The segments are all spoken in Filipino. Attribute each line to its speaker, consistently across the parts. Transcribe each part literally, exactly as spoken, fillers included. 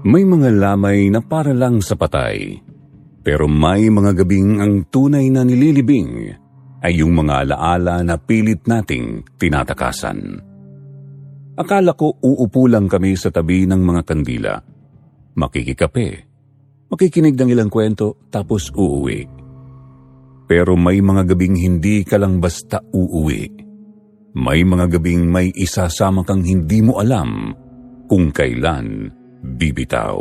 Speaker 1: May mga lamay na para lang sa patay, pero may mga gabing ang tunay na nililibing ay yung mga alaala na pilit nating tinatakasan. Akala ko uupo lang kami sa tabi ng mga kandila, makikikape, makikinig ng ilang kwento tapos uuwi. Pero may mga gabing hindi ka lang basta uuwi. May mga gabing may isasama kang hindi mo alam kung kailan bibitaw.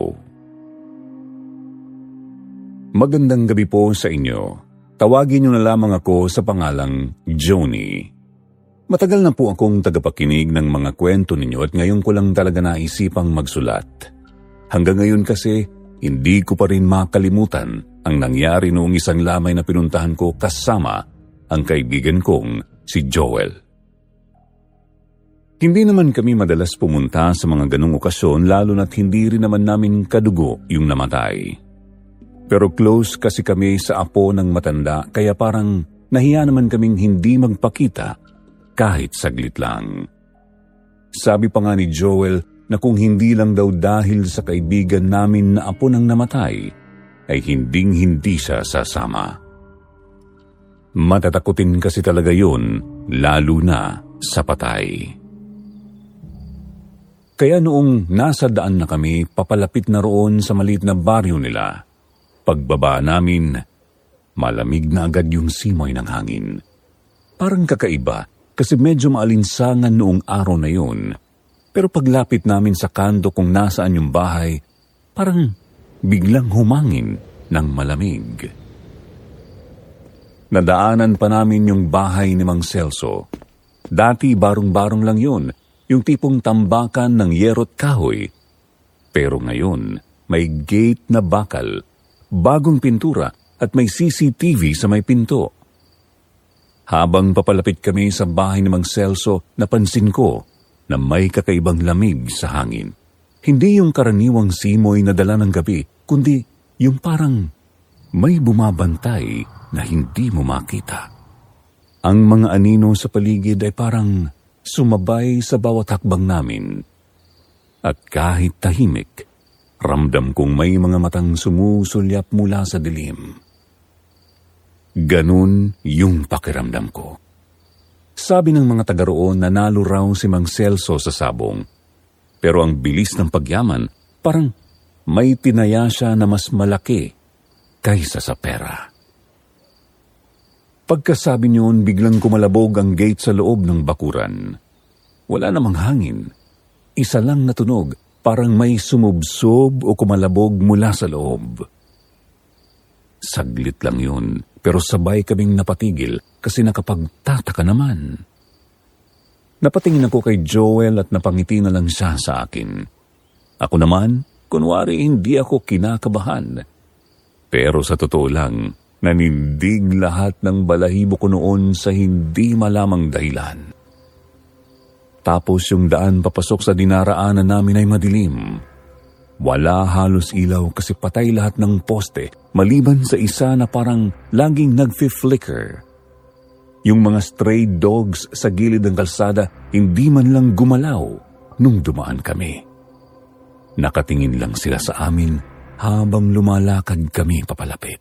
Speaker 1: Magandang gabi po sa inyo. Tawagin niyo na lamang ako sa pangalang Joni. Matagal na po akong tagapakinig ng mga kwento ninyo at ngayon ko lang talaga naisipang magsulat. Hanggang ngayon kasi, hindi ko pa rin makalimutan ang nangyari noong isang lamay na pinuntahan ko kasama ang kaibigan kong si Joel. Hindi naman kami madalas pumunta sa mga ganong okasyon lalo na't hindi rin naman namin kadugo yung namatay. Pero close kasi kami sa apo ng matanda kaya parang nahiya naman kaming hindi magpakita kahit saglit lang. Sabi pa nga ni Joel na kung hindi lang daw dahil sa kaibigan namin na apo ng namatay ay hinding-hindi siya sasama. Matatakutin kasi talaga yun lalo na sa patay. Kaya noong nasa daan na kami, papalapit na roon sa maliit na baryo nila. Pagbaba namin, malamig na agad yung simoy ng hangin. Parang kakaiba kasi medyo maalinsangan noong araw na yun. Pero paglapit namin sa kanto kung nasaan yung bahay, parang biglang humangin ng malamig. Nadaanan pa namin yung bahay ni Mang Celso. Dati barong-barong lang yun. Yung tipong tambakan ng yerot kahoy. Pero ngayon, may gate na bakal, bagong pintura at may C C T V sa may pinto. Habang papalapit kami sa bahay ni Mang Celso, napansin ko na may kakaibang lamig sa hangin. Hindi yung karaniwang simoy na dala ng gabi, kundi yung parang may bumabantay na hindi mo makita. Ang mga anino sa paligid ay parang sumabay sa bawat hakbang namin. At kahit tahimik, ramdam kong may mga matang sumusulyap mula sa dilim. Ganun yung pakiramdam ko. Sabi ng mga taga roon na nalo raw si Mang Celso sa sabong. Pero ang bilis ng pagyaman, parang may tinaya siya na mas malaki kaysa sa pera. Pagkasabi niyon, biglang kumalabog ang gate sa loob ng bakuran. Wala namang hangin. Isa lang na tunog, parang may sumubsob o kumalabog mula sa loob. Saglit lang yun, pero sabay kaming napatigil kasi nakapagtataka naman. Napatingin ako kay Joel at napangiti na lang siya sa akin. Ako naman, kunwari hindi ako kinakabahan. Pero sa totoo lang, nanindig lahat ng balahibo ko noon sa hindi malamang dahilan. Tapos yung daan papasok sa dinaraanan namin ay madilim. Wala halos ilaw kasi patay lahat ng poste, maliban sa isa na parang laging nagfi-flicker. Yung mga stray dogs sa gilid ng kalsada hindi man lang gumalaw nung dumaan kami. Nakatingin lang sila sa amin habang lumalakad kami papalapit.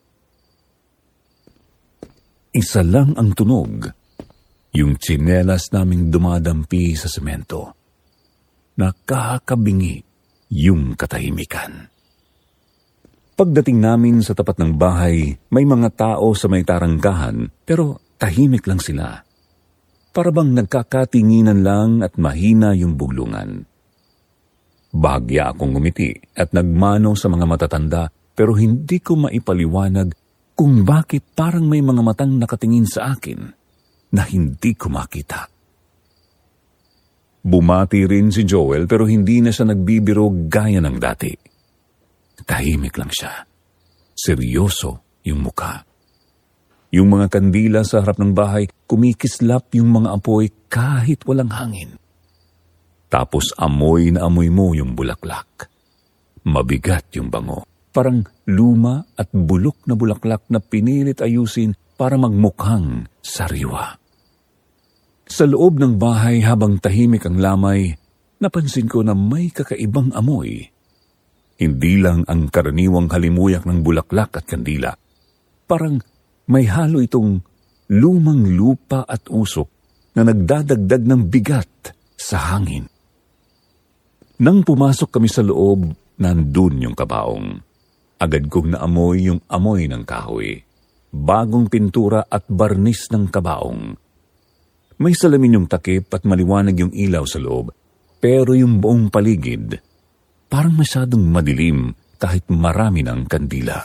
Speaker 1: Isa lang ang tunog, yung tsinelas naming dumadampi sa semento. Nakakabingi yung katahimikan. Pagdating namin sa tapat ng bahay, may mga tao sa may tarangkahan pero tahimik lang sila. Para bang nagkakatinginan lang at mahina yung buglungan. Bahagya akong ngumiti at nagmano sa mga matatanda pero hindi ko maipaliwanag kung bakit parang may mga matang nakatingin sa akin na hindi ko makita. Bumati rin si Joel pero hindi na siya nagbibiro gaya ng dati. Tahimik lang siya. Seryoso yung muka. Yung mga kandila sa harap ng bahay, kumikislap yung mga apoy kahit walang hangin. Tapos amoy na amoy mo yung bulaklak. Mabigat yung bango. Parang luma at bulok na bulaklak na pinilit ayusin para magmukhang sariwa. Sa loob ng bahay habang tahimik ang lamay, napansin ko na may kakaibang amoy. Hindi lang ang karaniwang halimuyak ng bulaklak at kandila. Parang may halo itong lumang lupa at usok na nagdadagdag ng bigat sa hangin. Nang pumasok kami sa loob, nandun yung kabaong. Agad kong naamoy yung amoy ng kahoy, bagong pintura at barnis ng kabaong. May salamin yung takip at maliwanag yung ilaw sa loob, pero yung buong paligid, parang masyadong madilim kahit marami ng kandila.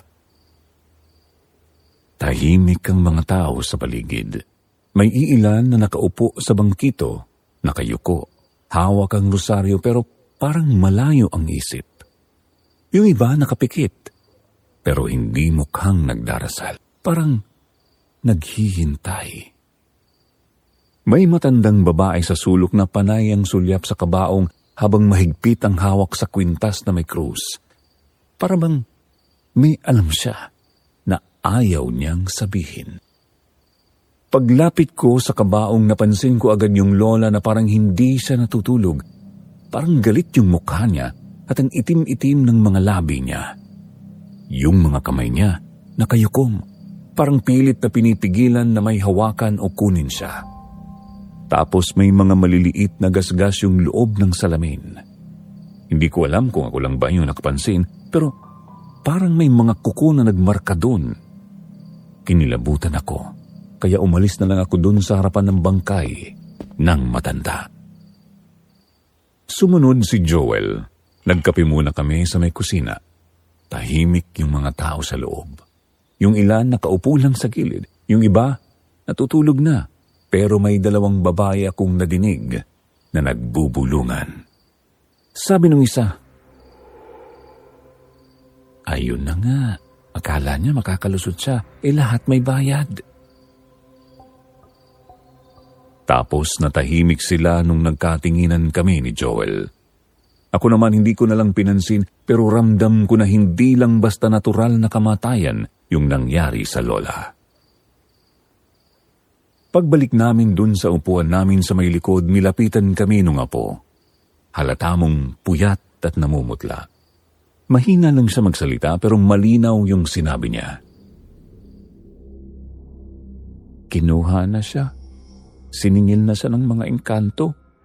Speaker 1: Tahimik ang mga tao sa paligid. May iilan na nakaupo sa bangkito, nakayuko, hawak ang rosaryo pero parang malayo ang isip. Yung iba nakapikit, pero hindi mukhang nagdarasal. Parang naghihintay. May matandang babae sa sulok na panay ang sulyap sa kabaong habang mahigpit ang hawak sa kwintas na may krus. Para bang may alam siya na ayaw niyang sabihin. Paglapit ko sa kabaong, napansin ko agad yung lola na parang hindi siya natutulog. Parang galit yung mukha niya at ang itim-itim ng mga labi niya. Yung mga kamay niya nakayukom, parang pilit na pinipigilan na may hawakan o kunin siya. Tapos may mga maliliit na gasgas yung loob ng salamin. Hindi ko alam kung ako lang ba yung nakapansin, pero parang may mga kuko na nagmarka doon. Kinilabutan ako, kaya umalis na lang ako doon sa harapan ng bangkay ng matanda. Sumunod si Joel. Nagkape muna kami sa may kusina. Tahimik yung mga tao sa loob. Yung ilan nakaupo lang sa gilid, yung iba natutulog na. Pero may dalawang babae akong nadinig na nagbubulungan. Sabi nung isa, ayun na nga, akala niya makakalusot siya, eh lahat may bayad. Tapos natahimik sila nung nagkatinginan kami ni Joel. Ako naman hindi ko na lang pinansin, pero ramdam ko na hindi lang basta natural na kamatayan yung nangyari sa lola. Pagbalik namin dun sa upuan namin sa may likod, nilapitan kami nung apo. Halata mong puyat at namumutla. Mahina lang siya magsalita pero malinaw yung sinabi niya. Kinuha na siya. Siningil na siya ng mga engkanto.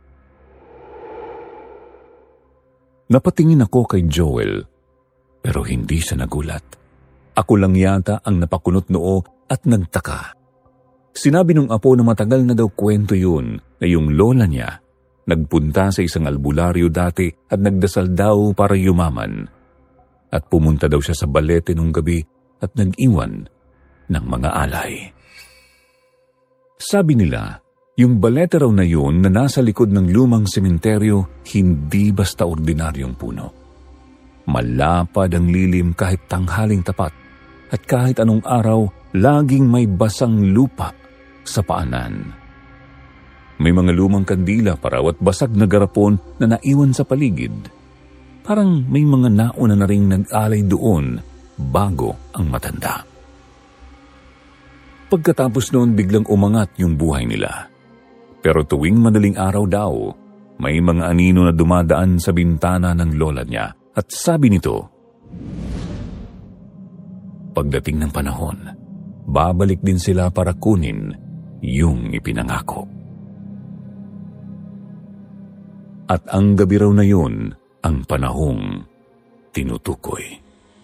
Speaker 1: Napatingin ako kay Joel, pero hindi siya nagulat. Ako lang yata ang napakunot noo at nagtaka. Sinabi nung apo na matagal na daw kwento yun na yung lola niya nagpunta sa isang albularyo dati at nagdasal daw para yumaman. At pumunta daw siya sa balete nung gabi at nag-iwan ng mga alay. Sabi nila, yung balete raw na yun na nasa likod ng lumang sementeryo hindi basta ordinaryong puno. Malapad ang lilim kahit tanghaling tapat at kahit anong araw laging may basang lupa sa paanan. May mga lumang kandila paraw at basag na garapon na naiwan sa paligid. Parang may mga nauna na ring nag-alay doon bago ang matanda. Pagkatapos noon biglang umangat yung buhay nila. Pero tuwing madaling araw daw, may mga anino na dumadaan sa bintana ng lola niya at sabi nito, pagdating ng panahon, babalik din sila para kunin yung ipinangako. At ang gabi raw na yun, ang panahong tinutukoy.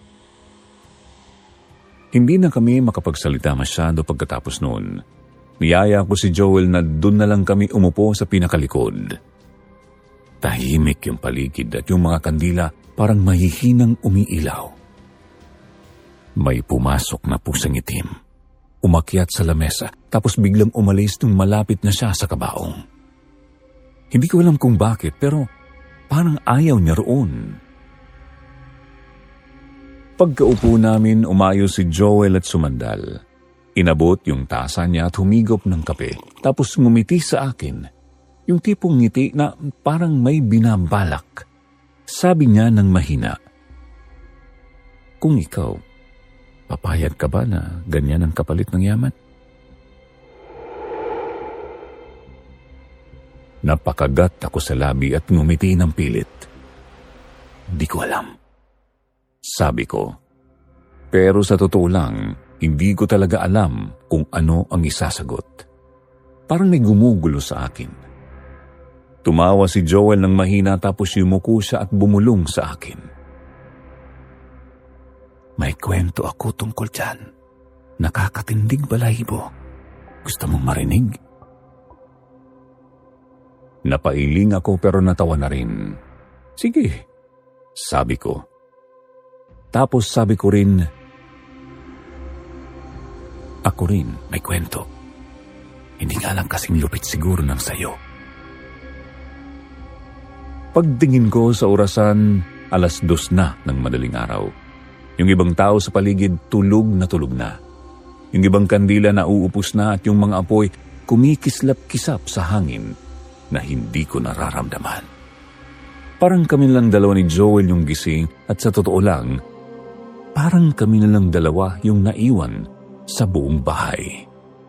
Speaker 1: Hindi na kami makapagsalita masyado pagkatapos noon. Niyaya ko si Joel na doon na lang kami umupo sa pinakalikod. Tahimik yung paligid at yung mga kandila parang mahihinang umiilaw. May pumasok na pusang itim. Umakyat sa lamesa, tapos biglang umalis nung malapit na siya sa kabaong. Hindi ko alam kung bakit, pero parang ayaw niya roon. Pagkaupo namin, umayos si Joel at sumandal. Inabot yung tasa niya at humigop ng kape, tapos ngumiti sa akin. Yung tipong ngiti na parang may binabalak. Sabi niya ng mahina, kung ikaw, papayag ka ba na ganyan ang kapalit ng yaman? Napakagat ako sa labi at ngumiti ng pilit. Di ko alam. sabi ko. Pero sa totoo lang, hindi ko talaga alam kung ano ang isasagot. Parang may gumugulo sa akin. Tumawa si Joel ng mahina tapos yumuko siya at bumulong sa akin. May kwento ako tungkol dyan. Nakakatindig balahibo. Gusto mong marinig? Napailing ako pero natawa na rin. Sige, sabi ko. Tapos sabi ko rin, ako rin may kwento. Hindi nga lang kasing lupit siguro ng sayo. Pagtingin ko sa orasan, alas dos na ng madaling araw. Yung ibang tao sa paligid tulog na tulog na. Yung ibang kandila na uupos na at yung mga apoy kumikislap-kisap sa hangin na hindi ko nararamdaman. Parang kami lang dalawa ni Joel yung gising at sa totoo lang, parang kami na lang dalawa yung naiwan sa buong bahay.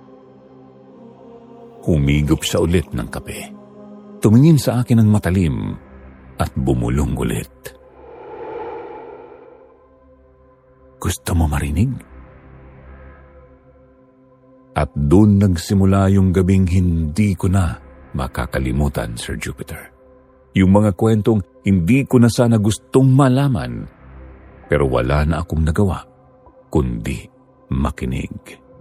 Speaker 1: Humigop siya ulit ng kape. Tumingin sa akin ng matalim at bumulong ulit. Gusto mo marinig? At doon nagsimula yung gabing hindi ko na makakalimutan, Sir Jupiter. Yung mga kwentong hindi ko na sana gustong malaman, pero wala na akong nagawa, kundi makinig.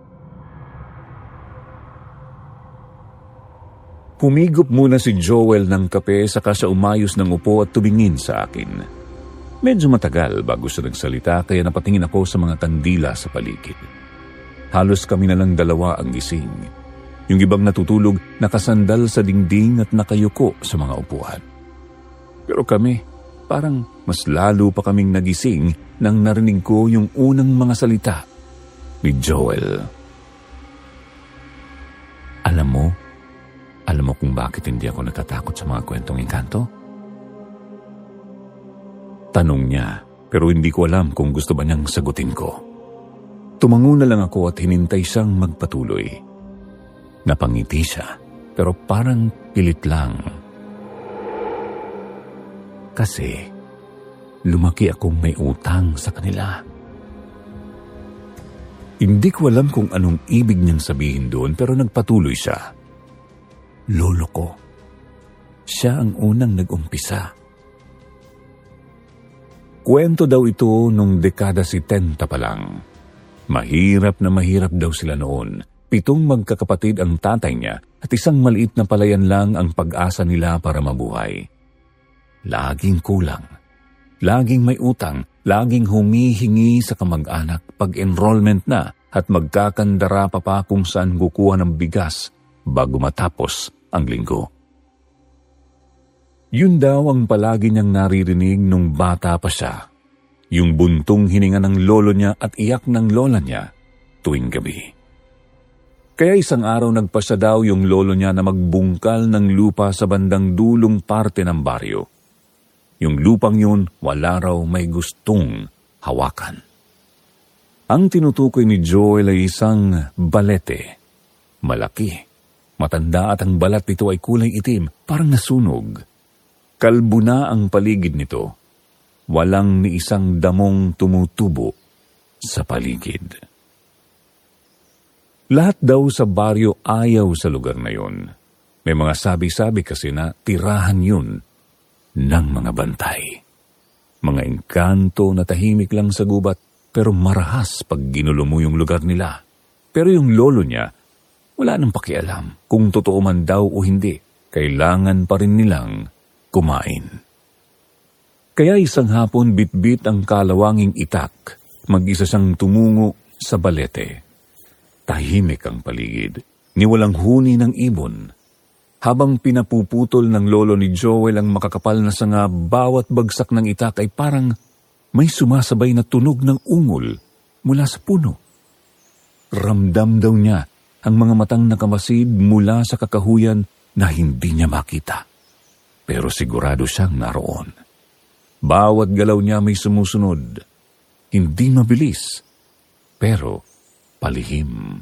Speaker 1: Humigop muna si Joel ng kape saka siya umayos ng upo at tumingin sa akin. Medyo matagal bago siya nagsalita kaya napatingin ako sa mga kandila sa paligid. Halos kami na lang dalawa ang gising. Yung ibang natutulog nakasandal sa dingding at nakayuko sa mga upuan. Pero kami, parang mas lalo pa kaming nagising nang narinig ko yung unang mga salita ni Joel. Alam mo, alam mo kung bakit hindi ako natatakot sa mga kwentong engkanto? Tanong niya, pero hindi ko alam kung gusto ba niyang sagutin ko. Tumango na lang ako at hinintay siyang magpatuloy. Napangiti siya, pero parang pilit lang. Kasi lumaki akong may utang sa kanila. Hindi ko alam kung anong ibig niyang sabihin doon, pero nagpatuloy siya. Lolo ko. Siya ang unang nag-umpisa. Kwento daw ito nung dekada setenta pa lang. Mahirap na mahirap daw sila noon. Pitong magkakapatid ang tatay niya at isang maliit na palayan lang ang pag-asa nila para mabuhay. Laging kulang. Laging may utang. Laging humihingi sa kamag-anak pag-enrollment na at magkakandara pa pa kung saan kukuha ng bigas bago matapos ang linggo. Yun daw ang palagi niyang naririnig nung bata pa siya. Yung buntong hininga ng lolo niya at iyak ng lola niya tuwing gabi. Kaya isang araw nagpasya daw yung lolo niya na magbungkal ng lupa sa bandang dulong parte ng baryo. Yung lupang yun, wala raw may gustong hawakan. Ang tinutukoy ni Joel ay isang balete. Malaki, matanda at ang balat nito ay kulay itim, parang nasunog. Kalbo na ang paligid nito. Walang ni isang damong tumutubo sa paligid. Lahat daw sa baryo ayaw sa lugar na yun. May mga sabi-sabi kasi na tirahan yun ng mga bantay. Mga engkanto na tahimik lang sa gubat pero marahas pag ginulo mo yung lugar nila. Pero yung lolo niya, wala nang pakialam kung totoo man daw o hindi. Kailangan pa rin nilang kumain. Kaya isang hapon bitbit ang kalawanging itak, mag-isa siyang tumungo sa balete. Tahimik ang paligid, ni walang huni ng ibon. Habang pinapuputol ng lolo ni Joel ang makakapal na sanga, bawat bagsak ng itak ay parang may sumasabay na tunog ng ungol mula sa puno. Ramdam daw niya ang mga matang nakamasid mula sa kakahuyan na hindi niya makita. Pero sigurado siyang naroon. Bawat galaw niya may sumusunod. Hindi mabilis, pero palihim.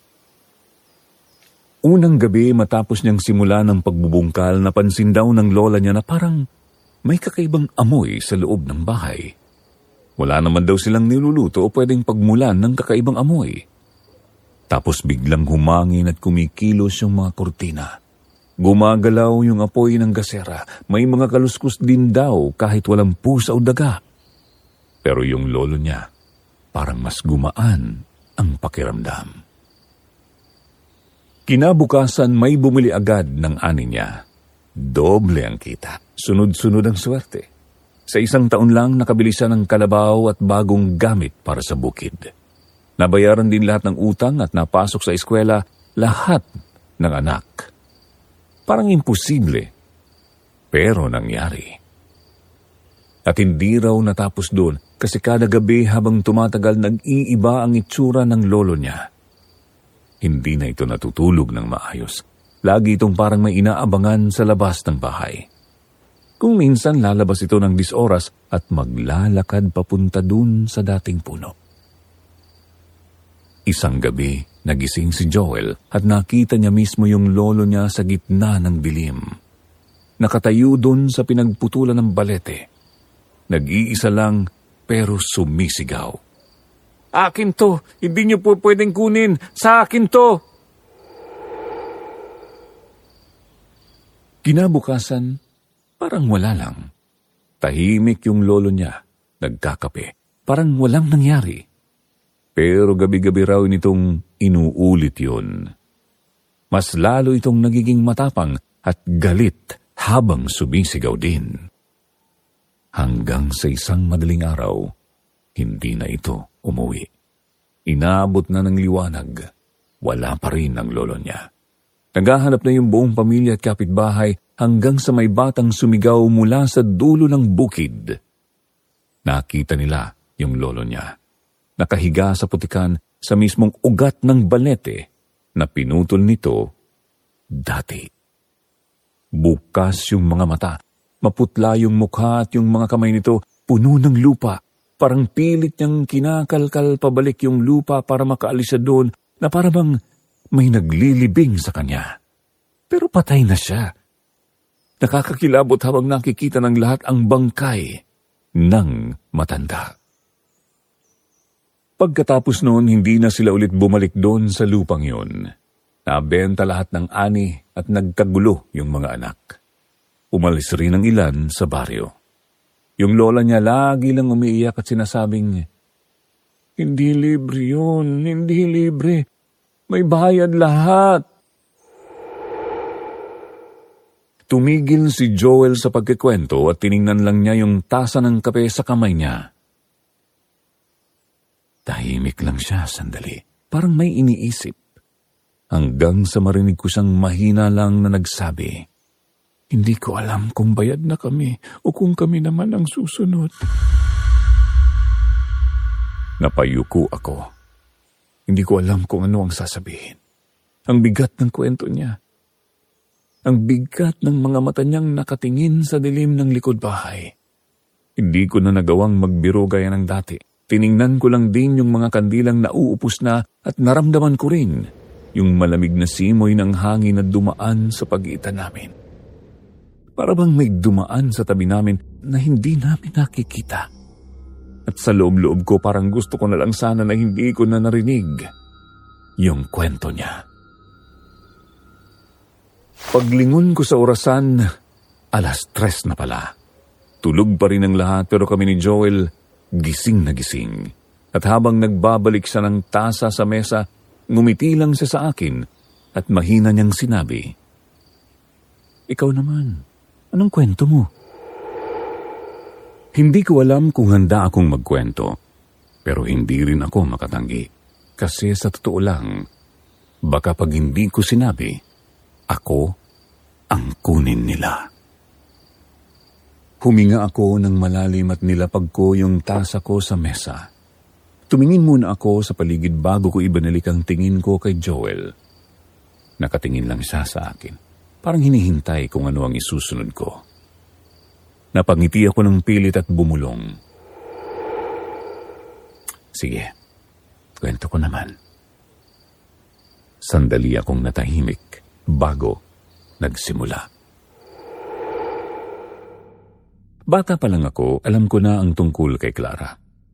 Speaker 1: Unang gabi matapos niyang simula ng pagbubungkal, napansin daw ng lola niya na parang may kakaibang amoy sa loob ng bahay. Wala naman daw silang niluluto o pwedeng pagmulan ng kakaibang amoy. Tapos biglang humangin at kumikilos yung mga kurtina. Gumagalaw yung apoy ng gasera. May mga kaluskos din daw kahit walang pusa o daga. Pero yung lolo niya, parang mas gumaan ang pakiramdam. Kinabukasan may bumili agad ng ani niya. Doble ang kita. Sunod-sunod ang swerte. Sa isang taon lang nakabili siya ng kalabaw at bagong gamit para sa bukid. Nabayaran din lahat ng utang at napasok sa eskwela lahat ng anak. Parang imposible, pero nangyari. At hindi raw natapos doon kasi kada gabi habang tumatagal nag-iiba ang itsura ng lolo niya. Hindi na ito natutulog ng maayos. Lagi itong parang may inaabangan sa labas ng bahay. Kung minsan lalabas ito ng dis oras at maglalakad papunta dun sa dating puno. Isang gabi, nagising si Joel at nakita niya mismo yung lolo niya sa gitna ng dilim. Nakatayo dun sa pinagputulan ng balete. Nag-iisa lang pero sumisigaw. Akin to! Hindi niyo po pwedeng kunin! Sa akin to! Kinabukasan, parang wala lang. Tahimik yung lolo niya, nagkakape. Parang walang nangyari. Pero gabi-gabi raw nitong inuulit yun. Mas lalo itong nagiging matapang at galit habang sumisigaw din. Hanggang sa isang madaling araw, hindi na ito umuwi. Inaabot na ng liwanag. Wala pa rin ang lolo niya. Naghahanap na yung buong pamilya at kapitbahay hanggang sa may batang sumigaw mula sa dulo ng bukid. Nakita nila yung lolo niya. Nakahiga sa putikan sa mismong ugat ng balete na pinutol nito dati. Bukas yung mga mata. Maputla yung mukha at yung mga kamay nito puno ng lupa. Parang pilit niyang kinakalkal pabalik yung lupa para makaalis siya doon na parang may naglilibing sa kanya. Pero patay na siya. Nakakakilabot habang nakikita ng lahat ang bangkay ng matanda. Pagkatapos noon, hindi na sila ulit bumalik doon sa lupang yun. Nabenta lahat ng ani at nagkagulo yung mga anak. Umalis rin ang ilan sa baryo. Yung lola niya lagi lang umiiyak at sinasabing, hindi libre yun, hindi libre. May bayad lahat. Tumigil si Joel sa pagkikwento at tiningnan lang niya yung tasa ng kape sa kamay niya. Tahimik lang siya sandali, parang may iniisip. Hanggang sa marinig ko siyang mahina lang na nagsabi, hindi ko alam kung bayad na kami o kung kami naman ang susunod. Napayuko ako. Hindi ko alam kung ano ang sasabihin. Ang bigat ng kwento niya. Ang bigat ng mga mata niyang nakatingin sa dilim ng likod bahay. Hindi ko na nagawang magbiro gaya ng dati. Tiningnan ko lang din yung mga kandilang nauupos na at naramdaman ko rin yung malamig na simoy ng hangin na dumaan sa pagitan namin. Para bang may dumaan sa tabi namin na hindi namin nakikita. At sa loob-loob ko parang gusto ko na lang sana na hindi ko na narinig yung kwento niya. Paglingon ko sa orasan, alas tres na pala. Tulog pa rin ang lahat pero kami ni Joel gising na gising. At habang nagbabalik siya ng tasa sa mesa, ngumiti lang siya sa akin at mahina niyang sinabi, ikaw naman. Anong kwento mo? Hindi ko alam kung handa akong magkwento, pero hindi rin ako makatanggi. Kasi sa totoo lang, baka pag hindi ko sinabi, ako ang kunin nila. Huminga ako ng malalim at nilapag ko yung tasa ko sa mesa. Tumingin muna ako sa paligid bago ko ibinalik ang tingin ko kay Joel. Nakatingin lang siya sa akin. Parang hinihintay kung ano ang isusunod ko. Napangiti ako ng pilit at bumulong. Sige, kwento ko naman. Sandali akong natahimik bago nagsimula. Bata pa lang ako, alam ko na ang tungkol kay Clara.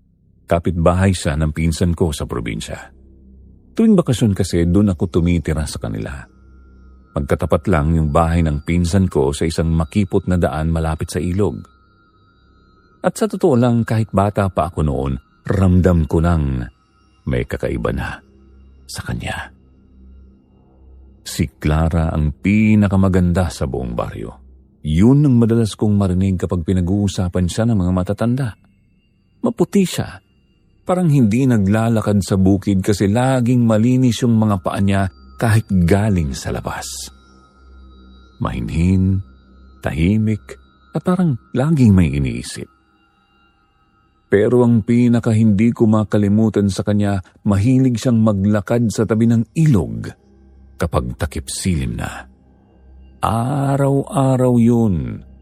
Speaker 1: Kapitbahay siya ng pinsan ko sa probinsya. Tuwing bakasyon kasi doon ako tumitira sa kanila. Magkatapat lang yung bahay ng pinsan ko sa isang makipot na daan malapit sa ilog. At sa totoo lang, kahit bata pa ako noon, ramdam ko nang may kakaiba na sa kanya. Si Clara ang pinakamaganda sa buong baryo. Yun ang madalas kong marinig kapag pinag-uusapan siya ng mga matatanda. Maputi siya. Parang hindi naglalakad sa bukid kasi laging malinis yung mga paa niya kahit galing sa labas. Mahinhin, tahimik, at parang laging may iniisip. Pero ang pinaka hindi ko makalimutan sa kanya, mahilig siyang maglakad sa tabi ng ilog kapag takip silim na. Araw-araw yun.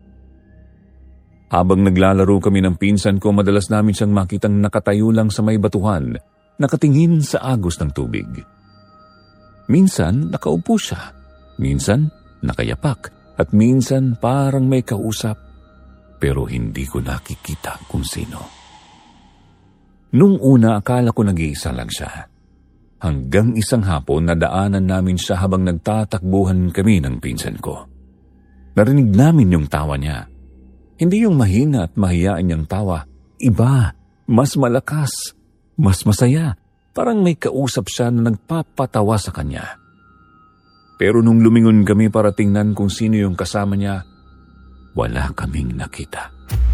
Speaker 1: Habang naglalaro kami ng pinsan ko, madalas namin siyang makitang nakatayo lang sa may batuhan, nakatingin sa agos ng tubig. Minsan, nakaupo siya. Minsan, nakayapak. At minsan, parang may kausap. Pero hindi ko nakikita kung sino. Nung una, akala ko nag-iisa lang siya. Hanggang isang hapon, nadaanan namin siya habang nagtatakbuhan kami ng pinsan ko. Narinig namin yung tawa niya. Hindi yung mahina at mahiyain niyang tawa. Iba, mas malakas, mas masaya. Parang may kausap siya na nagpapatawa sa kanya. Pero nung lumingon kami para tingnan kung sino yung kasama niya, wala kaming nakita.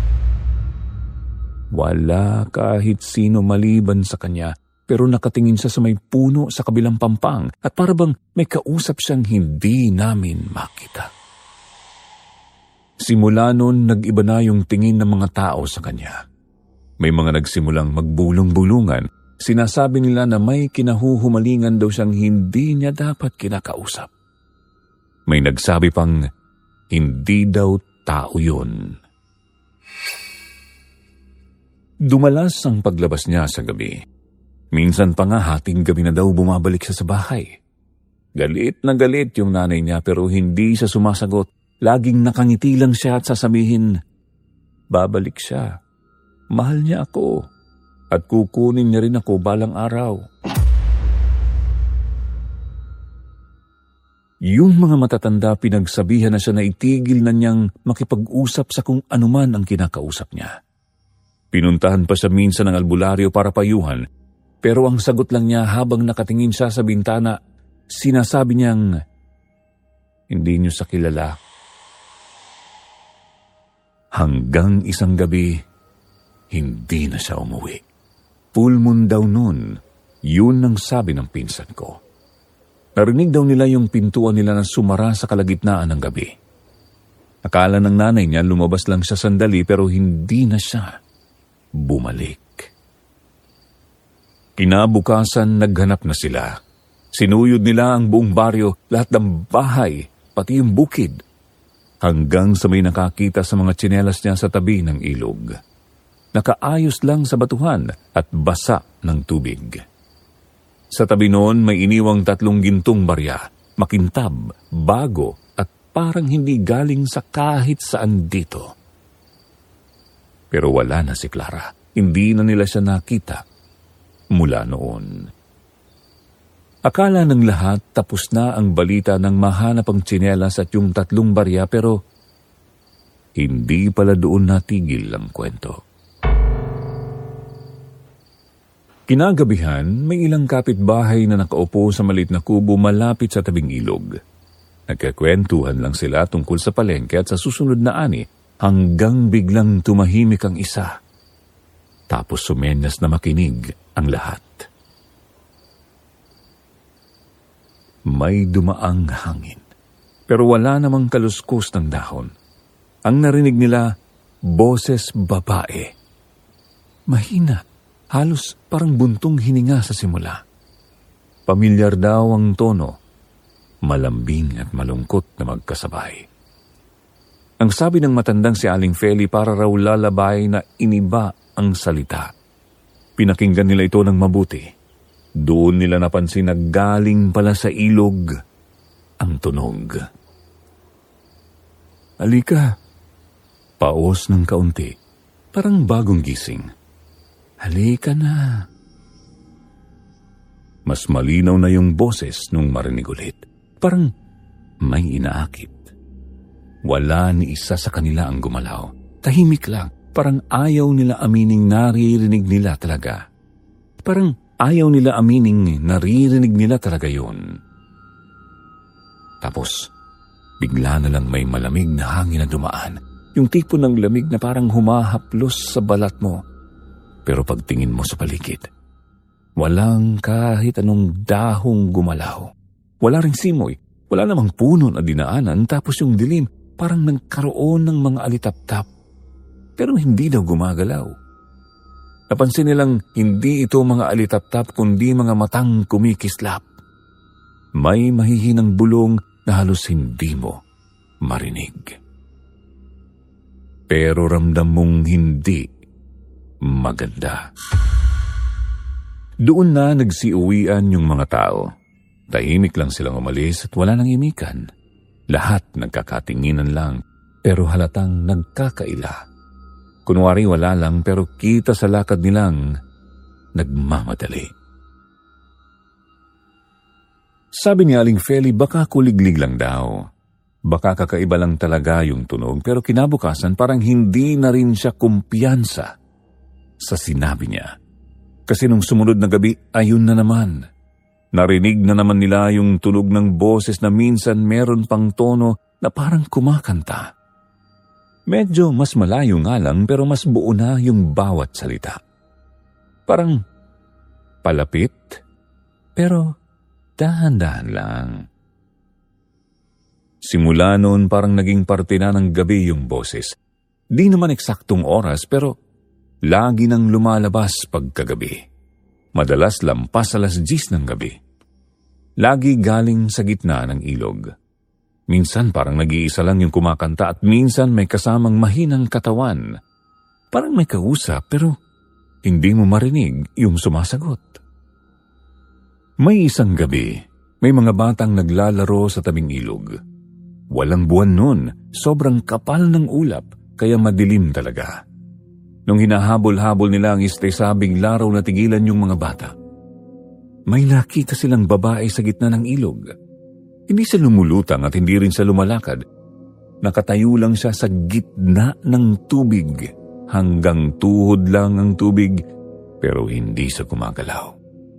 Speaker 1: Wala kahit sino maliban sa kanya, pero nakatingin siya sa may puno sa kabilang pampang at parang may kausap siyang hindi namin makita. Simula noon, nag-iba na yung tingin ng mga tao sa kanya. May mga nagsimulang magbulong-bulungan. Sinasabi nila na may kinahuhumalingan daw siyang hindi niya dapat kinakausap. May nagsabi pang hindi daw tao yun. Dumalas ang paglabas niya sa gabi. Minsan pa nga hating gabi na daw bumabalik siya sa bahay. Galit na galit yung nanay niya pero hindi siya sumasagot. Laging nakangiti lang siya at sasabihin, babalik siya. Mahal niya ako. At kukunin niya rin ako balang araw. Yung mga matatanda pinagsabihan na siya na itigil na niyang makipag-usap sa kung anuman ang kinakausap niya. Pinuntahan pa siya minsan ng albularyo para payuhan, pero ang sagot lang niya habang nakatingin siya sa bintana, sinasabi niyang, hindi niyo sa kilala. Hanggang isang gabi, hindi na siya umuwi. Full moon daw noon, yun ang sabi ng pinsan ko. Narinig daw nila yung pintuan nila na sumara sa kalagitnaan ng gabi. Akala ng nanay niya lumabas lang siya sandali pero hindi na siya bumalik. Kinabukasan naghanap na sila. Sinuyod nila ang buong baryo, lahat ng bahay, pati yung bukid. Hanggang sa may nakakita sa mga tsinelas niya sa tabi ng ilog. Nakaayos lang sa batuhan at basa ng tubig. Sa tabi noon may iniwang tatlong gintong barya, makintab, bago at parang hindi galing sa kahit saan dito. Pero wala na si Clara. Hindi na nila siya nakita mula noon. Akala ng lahat tapos na ang balita ng mahanap ang tsinelas at yung tatlong barya pero hindi pala doon natigil ang kwento. Kinagabihan, may ilang kapitbahay na nakaupo sa maliit na kubo malapit sa tabing ilog. Nagkakwentuhan lang sila tungkol sa palengke at sa susunod na ani hanggang biglang tumahimik ang isa. Tapos sumenyas na makinig ang lahat. May dumaang hangin, pero wala namang kaluskos ng dahon. Ang narinig nila, boses babae. Mahina, halos parang buntong hininga sa simula. Pamilyar daw ang tono, malambing at malungkot na magkasabay. Ang sabi ng matandang si Aling Feli para raw lalabay na iniba ang salita. Pinakinggan nila ito ng mabuti. Doon nila napansin na galing pala sa ilog ang tunog. Halika. Paos ng kaunti, parang bagong gising. Halika na. Mas malinaw na yung boses nung marinig ulit. Parang may inaakit. Wala ni isa sa kanila ang gumalaw. Tahimik lang. Parang ayaw nila amining naririnig nila talaga. Parang ayaw nila amining naririnig nila talaga yun. Tapos, bigla na lang may malamig na hangin na dumaan. Yung tipo ng lamig na parang humahaplos sa balat mo. Pero pagtingin mo sa paligid, walang kahit anong dahong gumalaw. Wala ring simoy. Wala namang puno na dinaanan. Tapos yung dilim, parang nagkaroon ng mga alitap-tap. Pero hindi daw gumagalaw. Napansin nilang hindi ito mga alitap-tap kundi mga matang kumikislap. May mahihinang bulong na halos hindi mo marinig. Pero ramdam mong hindi maganda. Doon na nagsiuwian yung mga tao. Tahimik lang silang umalis at wala nang imikan. Lahat nagkakatinginan lang pero halatang nagkakaila. Kunwari wala lang pero kita sa lakad nilang nagmamadali. Sabi ni Aling Feli baka kuliglig lang daw. Baka kakaiba lang talaga yung tunog pero kinabukasan parang hindi na rin siya kumpiyansa sa sinabi niya. Kasi nung sumunod na gabi, ayun na naman. Narinig na naman nila yung tunog ng boses na minsan meron pang tono na parang kumakanta. Medyo mas malayo nga lang pero mas buo na yung bawat salita. Parang palapit pero dahan-dahan lang. Simula noon parang naging parte na ng gabi yung boses. Di naman eksaktong oras pero lagi nang lumalabas pagkagabi. Madalas lampas alas diyes ng gabi. Lagi galing sa gitna ng ilog. Minsan parang nag-iisa lang yung kumakanta at minsan may kasamang mahinang katawan. Parang may kausap pero hindi mo marinig yung sumasagot. May isang gabi, may mga batang naglalaro sa tabing ilog. Walang buwan nun, sobrang kapal ng ulap kaya madilim talaga. Nung hinahabol-habol nila ang istesa, bigla raw natigilan yung mga bata. May nakita silang babae sa gitna ng ilog. Hindi siya lumulutang at hindi rin siya lumalakad. Nakatayo lang siya sa gitna ng tubig. Hanggang tuhod lang ang tubig, pero hindi siya gumagalaw.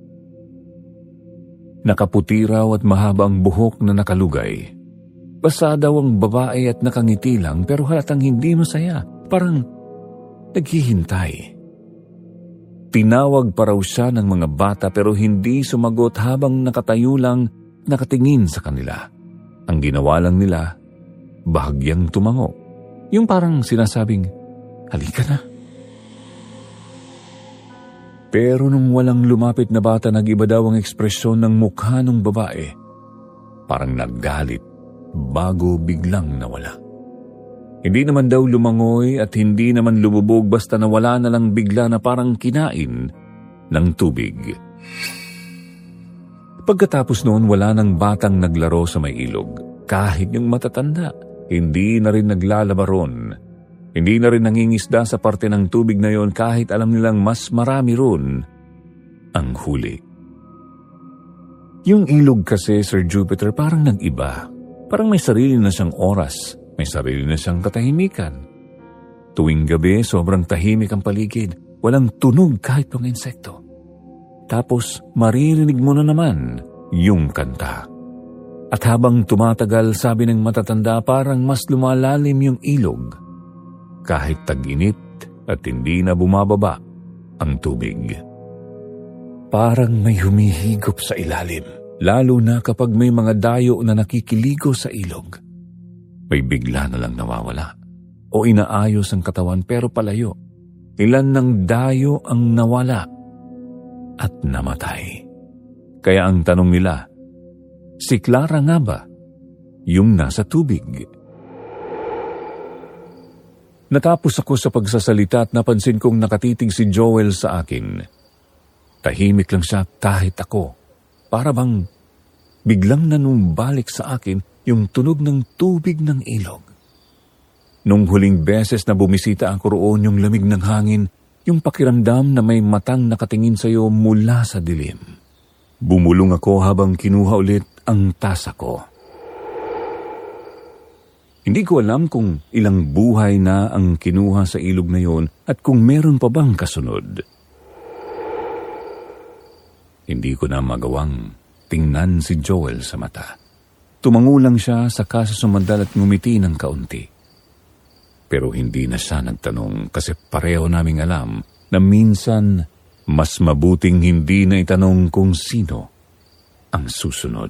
Speaker 1: Nakaputi raw at mahaba ang buhok na nakalugay. Basa daw ang babae at nakangiti lang pero halatang hindi masaya. Parang naghihintay. Tinawag pa raw siya ng mga bata pero hindi sumagot habang nakatayo lang nakatingin sa kanila. Ang ginawa lang nila, bahagyang tumango. Yung parang sinasabing, halika na. Pero nung walang lumapit na bata, nag-iba daw ang ekspresyon ng mukha ng babae. Parang naggalit bago biglang nawala. Hindi naman daw lumangoy at hindi naman lumubog basta nawala na lang bigla na parang kinain ng tubig. Pagkatapos noon, wala nang batang naglaro sa may ilog. Kahit yung matatanda, hindi na rin naglalaba ron. Hindi na rin nangingisda sa parte ng tubig na yon kahit alam nilang mas marami ron ang huli. Yung ilog kasi, Sir Jupiter, parang nag-iba. Parang may sarili na siyang oras. May sarili na siyang katahimikan. Tuwing gabi, sobrang tahimik ang paligid. Walang tunog kahit pang insekto. Tapos, maririnig mo na naman yung kanta. At habang tumatagal, sabi ng matatanda, parang mas lumalalim yung ilog. Kahit tag-init at hindi na bumababa ang tubig. Parang may humihigop sa ilalim, lalo na kapag may mga dayo na nakikiligo sa ilog. May bigla na lang nawawala o inaayos ang katawan pero palayo. Ilan ng dayo ang nawala at namatay. Kaya ang tanong nila, si Clara nga ba yung nasa tubig? Natapos ako sa pagsasalita at napansin kong nakatitig si Joel sa akin. Tahimik lang siya kahit ako. Para bang biglang nanumbalik sa akin yung tunog ng tubig ng ilog. Nung huling beses na bumisita ako roon, yung lamig ng hangin Yung pakiramdam na may matang nakatingin sa'yo mula sa dilim. Bumulong ako habang kinuha ulit ang tasa ko. Hindi ko alam kung ilang buhay na ang kinuha sa ilog na yon at kung meron pa bang kasunod. Hindi ko na magawang tingnan si Joel sa mata. Tumango lang siya saka sumandal at ngumiti ng kaunti. Pero hindi na siya nagtanong kasi pareho naming alam na minsan mas mabuting hindi na itanong kung sino ang susunod.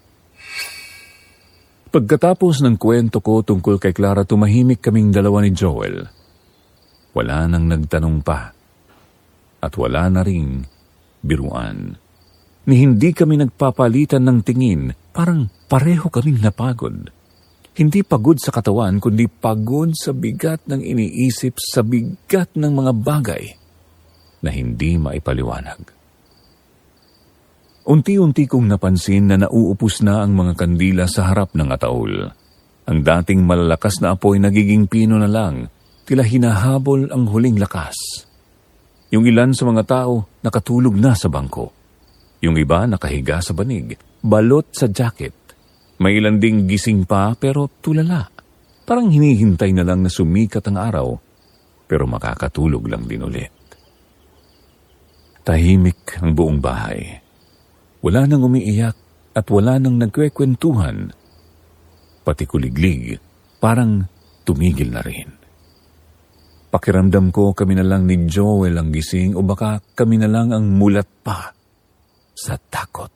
Speaker 1: Pagkatapos ng kwento ko tungkol kay Clara, tumahimik kaming dalawa ni Joel. Wala nang nagtanong pa. At wala na ring biruan. Ni hindi kami nagpapalitan ng tingin, parang pareho kaming napagod. Hindi pagod sa katawan, kundi pagod sa bigat ng iniisip, sa bigat ng mga bagay na hindi maipaliwanag. Unti-unti kong napansin na nauupos na ang mga kandila sa harap ng ataol. Ang dating malalakas na apoy nagiging pino na lang, tila hinahabol ang huling lakas. Yung ilan sa mga tao nakatulog na sa bangko. Yung iba nakahiga sa banig, balot sa jacket. May ilan ding gising pa pero tulala. Parang hinihintay na lang na sumikat ang araw, pero makakatulog lang din ulit. Tahimik ang buong bahay. Wala nang umiiyak at wala nang nagkwekwentuhan. Pati kuliglig, parang tumigil na rin. Pakiramdam ko kami na lang ni Joel ang gising o baka kami na lang ang mulat pa sa takot.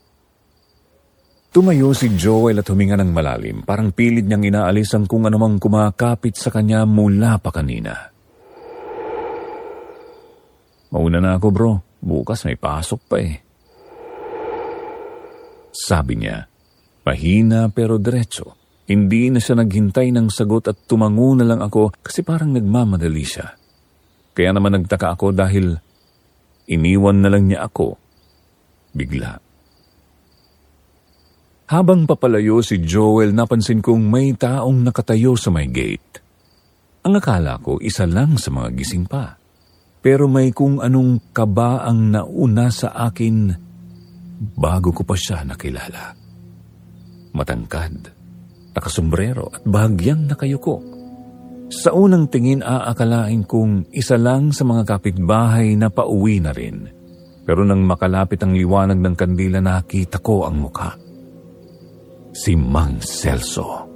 Speaker 1: Tumayo si Joel at huminga ng malalim, parang pilit niyang inaalis ang kung anumang kumakapit sa kanya mula pa kanina. Mauna na ako bro, bukas may pasok pa eh. Sabi niya, mahina pero diretso. Hindi na siya naghintay ng sagot at tumango na lang ako kasi parang nagmamadali siya. Kaya naman nagtaka ako dahil iniwan na lang niya ako bigla. Habang papalayo si Joel, napansin kong may taong nakatayo sa may gate. Ang akala ko isa lang sa mga gising pa. Pero may kung anong kaba ang nauna sa akin bago ko pa siya nakilala. Matangkad, nakasombrero at bahagyang nakayuko. Sa unang tingin aakalain kong isa lang sa mga kapitbahay na pauwi na rin. Pero nang makalapit ang liwanag ng kandila, nakita ko ang mukha. Si Mang Celso.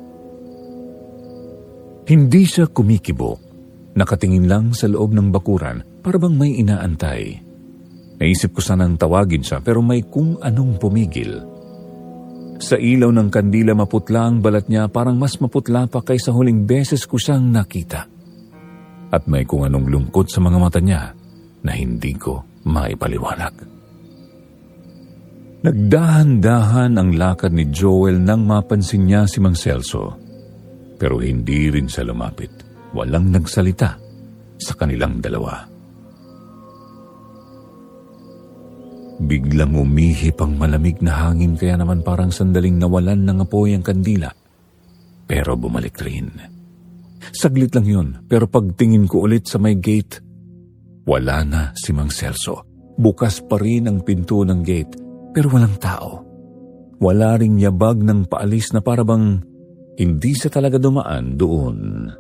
Speaker 1: Hindi siya kumikibo. Nakatingin lang sa loob ng bakuran para bang may inaantay. Naisip ko sanang tawagin siya pero may kung anong pumigil. Sa ilaw ng kandila maputla ang balat niya, parang mas maputla pa kaysa huling beses ko siyang nakita. At may kung anong lungkot sa mga mata niya na hindi ko maipaliwanag. Nagdahan-dahan ang lakad ni Joel nang mapansin niya si Mang Celso. Pero hindi rin siya lumapit. Walang nagsalita sa kanilang dalawa. Biglang umihip ang malamig na hangin kaya naman parang sandaling nawalan ng apoy ang kandila. Pero bumalik rin. Saglit lang yun, pero pagtingin ko ulit sa may gate, wala na si Mang Celso. Bukas pa rin ang pinto ng gate, pero walang tao. Wala ring yabag ng paalis na para bang hindi siya talaga dumaan doon.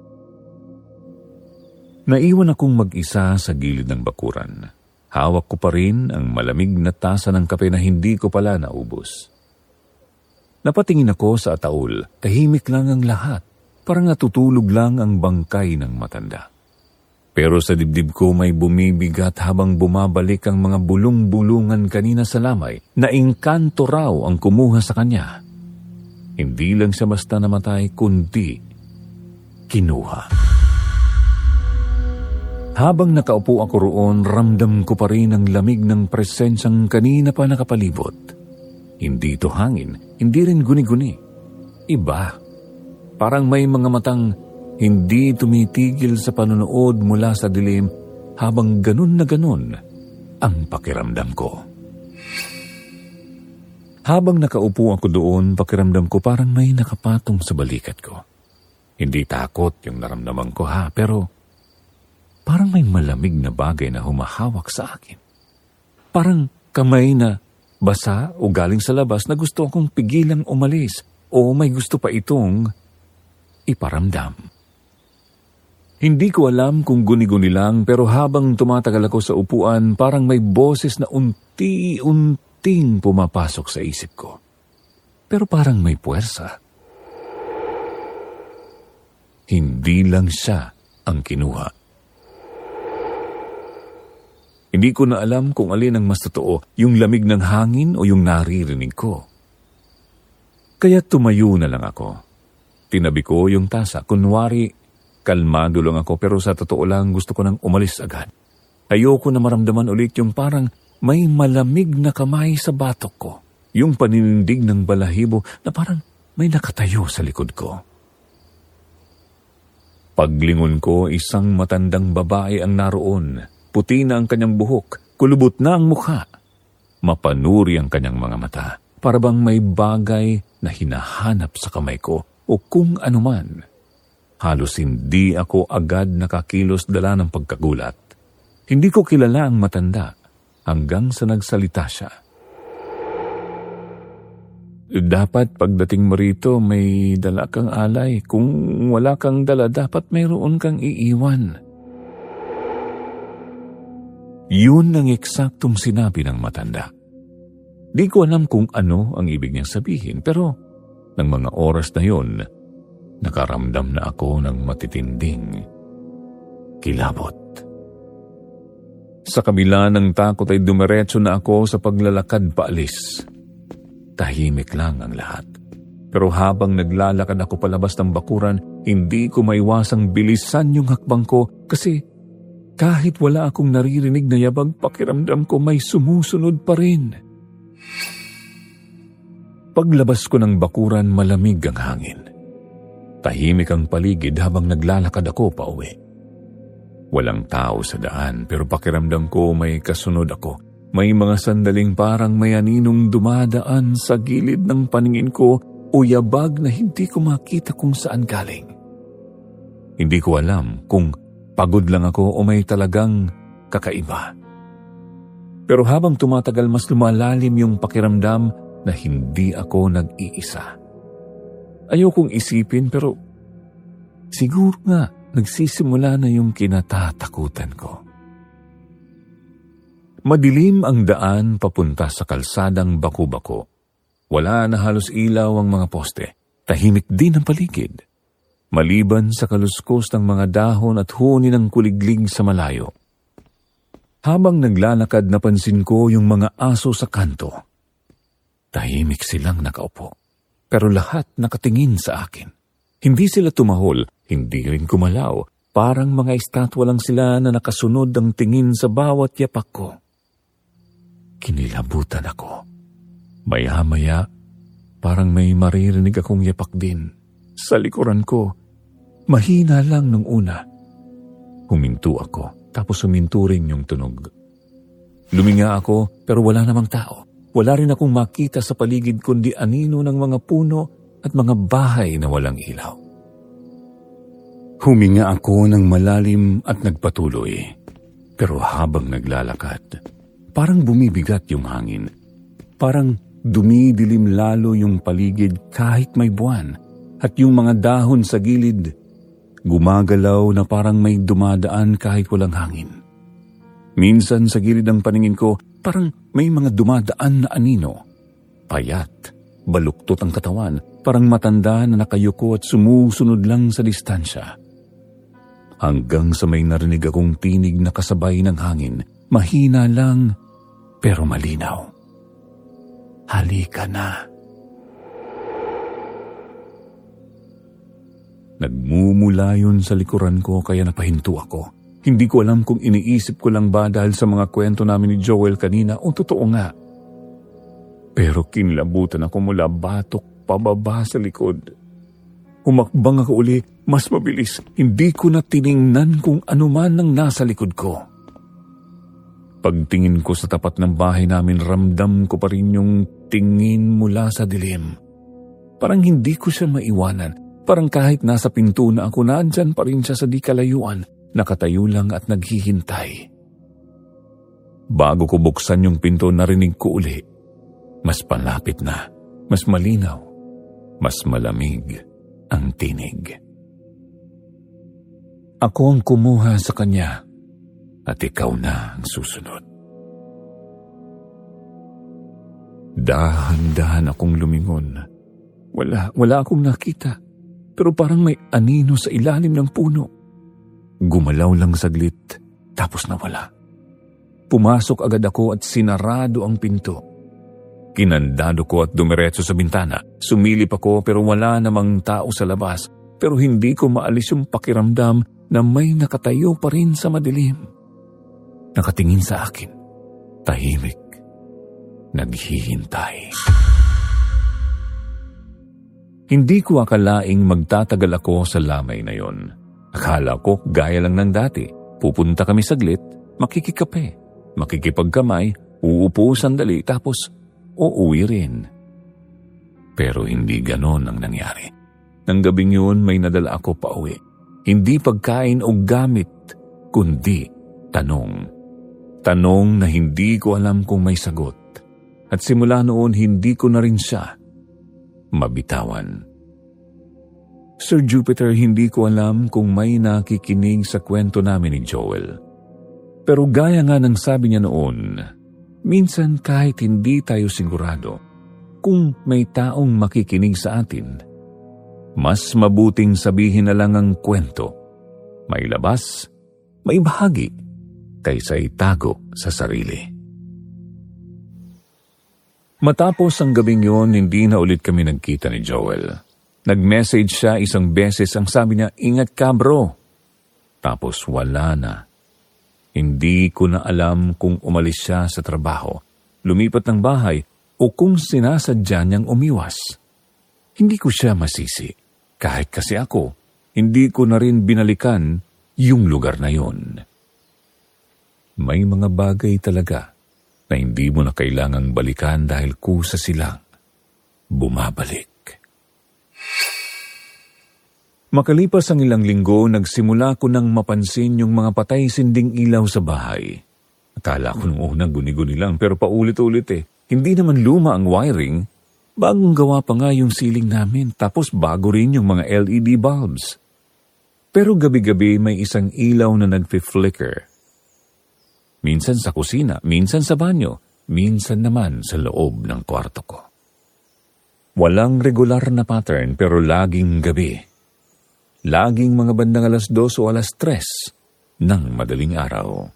Speaker 1: Naiwan akong mag-isa sa gilid ng bakuran. Hawak ko pa rin ang malamig na tasa ng kape na hindi ko pala naubos. Napatingin ako sa ataol, tahimik lang ang lahat, parang natutulog lang ang bangkay ng matanda. Pero sa dibdib ko may bumibigat habang bumabalik ang mga bulong-bulungan kanina sa lamay na engkanto raw ang kumuha sa kanya. Hindi lang siya basta namatay, kundi kinuha. Habang nakaupo ako roon, ramdam ko pa rin ang lamig ng presensyang kanina pa nakapalibot. Hindi ito hangin, hindi rin guni-guni. Iba. Parang may mga matang hindi tumitigil sa panonood mula sa dilim habang ganun na ganun ang pakiramdam ko. Habang nakaupo ako doon, pakiramdam ko parang may nakapatong sa balikat ko. Hindi takot yung naramdaman ko ha, pero parang may malamig na bagay na humahawak sa akin. Parang kamay na basa o galing sa labas na gusto akong pigilang umalis o may gusto pa itong iparamdam. Hindi ko alam kung guni-guni lang pero habang tumatagal ako sa upuan, parang may boses na unti-unting pumapasok sa isip ko. Pero parang may puwersa. Hindi lang siya ang kinuha. Hindi ko na alam kung alin ang mas totoo, yung lamig ng hangin o yung naririnig ko. Kaya tumayo na lang ako. Tinabi ko yung tasa. Kunwari, kalmado lang ako pero sa totoo lang gusto ko nang umalis agad. Ayoko na maramdaman ulit yung parang may malamig na kamay sa batok ko. Yung paninindig ng balahibo na parang may nakatayo sa likod ko. Paglingon ko, isang matandang babae ang naroon. Puti na ang kanyang buhok, kulubot na ang mukha. Mapanuri ang kanyang mga mata. Para bang may bagay na hinahanap sa kamay ko o kung anuman. Halos hindi ako agad nakakilos dala ng pagkagulat. Hindi ko kilala ang matanda hanggang sa nagsalita siya. Dapat pagdating mo rito may dala kang alay. Kung wala kang dala, dapat mayroon kang iiwan. Yun ang eksaktong sinabi ng matanda. Di ko alam kung ano ang ibig niyang sabihin, pero ng mga oras na yun, nakaramdam na ako ng matitinding kilabot. Sa kabila ng takot ay dumiretso na ako sa paglalakad paalis. Tahimik lang ang lahat. Pero habang naglalakad ako palabas ng bakuran, hindi ko maiwasang bilisan yung hakbang ko kasi kahit wala akong naririnig na yabag, pakiramdam ko may sumusunod pa rin. Paglabas ko ng bakuran, malamig ang hangin. Tahimik ang paligid habang naglalakad ako pauwi. Walang tao sa daan pero pakiramdam ko may kasunod ako. May mga sandaling parang may aninong dumadaan sa gilid ng paningin ko o yabag na hindi ko makita kung saan galing. Hindi ko alam kung pagod lang ako o may talagang kakaiba. Pero habang tumatagal mas lumalalim yung pakiramdam na hindi ako nag-iisa. Ayokong isipin pero siguro nga nagsisimula na yung kinatatakutan ko. Madilim ang daan papunta sa kalsadang Baku-Baku. Wala na halos ilaw ang mga poste. Tahimik din ang paligid. Maliban sa kaluskos ng mga dahon at huni ng kuliglig sa malayo. Habang naglalakad, napansin ko yung mga aso sa kanto. Tahimik silang nakaupo. Pero lahat nakatingin sa akin. Hindi sila tumahol, hindi rin kumalaw. Parang mga estatwa lang sila na nakasunod ang tingin sa bawat yapak ko. Kinilabutan ako. Maya-maya, parang may maririnig akong yapak din. Sa likuran ko, mahina lang nung una. Huminto ako, tapos huminto rin yung tunog. Luminga ako, pero wala namang tao. Wala rin akong makita sa paligid kundi anino ng mga puno at mga bahay na walang ilaw. Huminga ako ng malalim at nagpatuloy. Pero habang naglalakad, parang bumibigat yung hangin. Parang dumidilim lalo yung paligid kahit may buwan. At yung mga dahon sa gilid, gumagalaw na parang may dumadaan kahit walang hangin. Minsan sa gilid ng paningin ko, parang may mga dumadaan na anino. Payat, baluktot ang katawan, parang matanda na nakayuko at sumusunod lang sa distansya. Hanggang sa may narinig akong tinig na kasabay ng hangin, mahina lang pero malinaw. Halika na. Nagmumula yun sa likuran ko kaya napahinto ako. Hindi ko alam kung iniisip ko lang ba dahil sa mga kwento namin ni Joel kanina o totoo nga. Pero kinlabutan ako mula batok pababa sa likod. Humakbang ako uli, mas mabilis. Hindi ko na tiningnan kung ano man ang nasa likod ko. Pagtingin ko sa tapat ng bahay namin, ramdam ko pa rin yung tingin mula sa dilim. Parang hindi ko siya maiwanan. Parang kahit nasa pinto na ako, nandyan pa rin siya sa di kalayuan. nakatayo lang at naghihintay. Bago ko buksan yung pinto, narinig ko uli. Mas palapit na, mas malinaw, mas malamig ang tinig. Ako ang kumuha sa kanya at ikaw na ang susunod. Dahan-dahan akong lumingon. Wala, wala akong nakita, pero parang may anino sa ilalim ng puno. Gumalaw lang saglit, tapos nawala. Pumasok agad ako at sinarado ang pinto. Kinandado ko at dumiretso sa bintana. Sumilip ako pero wala namang tao sa labas. Pero hindi ko maalis yung pakiramdam na may nakatayo pa rin sa madilim. Nakatingin sa akin. Tahimik. Naghihintay. Hindi ko akalaing magtatagal ako sa lamay na yon. Akala ko gaya lang ng dati. Pupunta kami saglit, makikikape. Makikipagkamay, uupo sandali, tapos uuwi rin. Pero hindi ganon ang nangyari. Nang gabing yun, may nadala ako pa uwi. Hindi pagkain o gamit, kundi tanong. Tanong na hindi ko alam kung may sagot. At simula noon, hindi ko na rin siya mabitawan. Sir Jupiter, hindi ko alam kung may nakikinig sa kwento namin ni Joel. Pero gaya nga ng sabi niya noon, minsan kahit hindi tayo sigurado kung may taong makikinig sa atin, mas mabuting sabihin na lang ang kwento. May labas, may bahagi, kaysa itago sa sarili. Matapos ang gabing yon, hindi na ulit kami nagkita ni Joel. Nag-message siya isang beses, ang sabi niya, "Ingat ka bro." Tapos wala na. Hindi ko na alam kung umalis siya sa trabaho, lumipat ng bahay, o kung sinasadya niyang umiwas. Hindi ko siya masisi. Kahit kasi ako, hindi ko na rin binalikan yung lugar na yon. May mga bagay talaga na hindi mo na kailangang balikan dahil kusa silang bumabalik. Makalipas ang ilang linggo, nagsimula ko nang mapansin yung mga patay sinding ilaw sa bahay. Akala ko nung una guni-guni lang, pero paulit-ulit eh. Hindi naman luma ang wiring. Bagong gawa pa nga yung ceiling namin, tapos bago rin yung mga L E D bulbs. Pero gabi-gabi may isang ilaw na nagfi-flicker. Minsan sa kusina, minsan sa banyo, minsan naman sa loob ng kwarto ko. Walang regular na pattern, pero laging gabi. Laging mga bandang alas dos o alas tres ng madaling araw.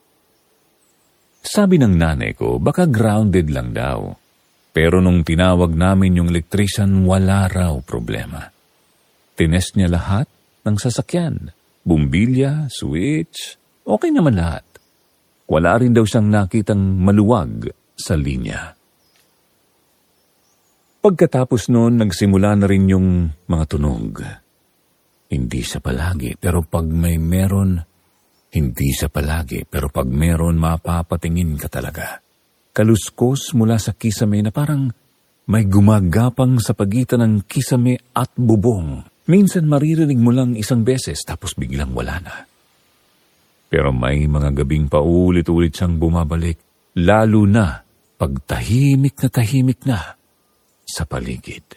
Speaker 1: Sabi ng nanay ko, baka grounded lang daw. Pero nung tinawag namin yung electrician, wala raw problema. Tinest niya lahat ng sasakyan. Bumbilya, switch, okay naman lahat. Wala rin daw siyang nakitang maluwag sa linya. Pagkatapos noon, nagsimula na rin yung mga tunog. Hindi siya palagi, pero pag may meron, hindi siya palagi, pero pag meron, mapapatingin ka talaga. Kaluskos mula sa kisame na parang may gumagapang sa pagitan ng kisame at bubong. Minsan maririnig mo lang isang beses, tapos biglang wala na. Pero may mga gabing paulit-ulit siyang bumabalik, lalo na pag tahimik na tahimik na sa paligid.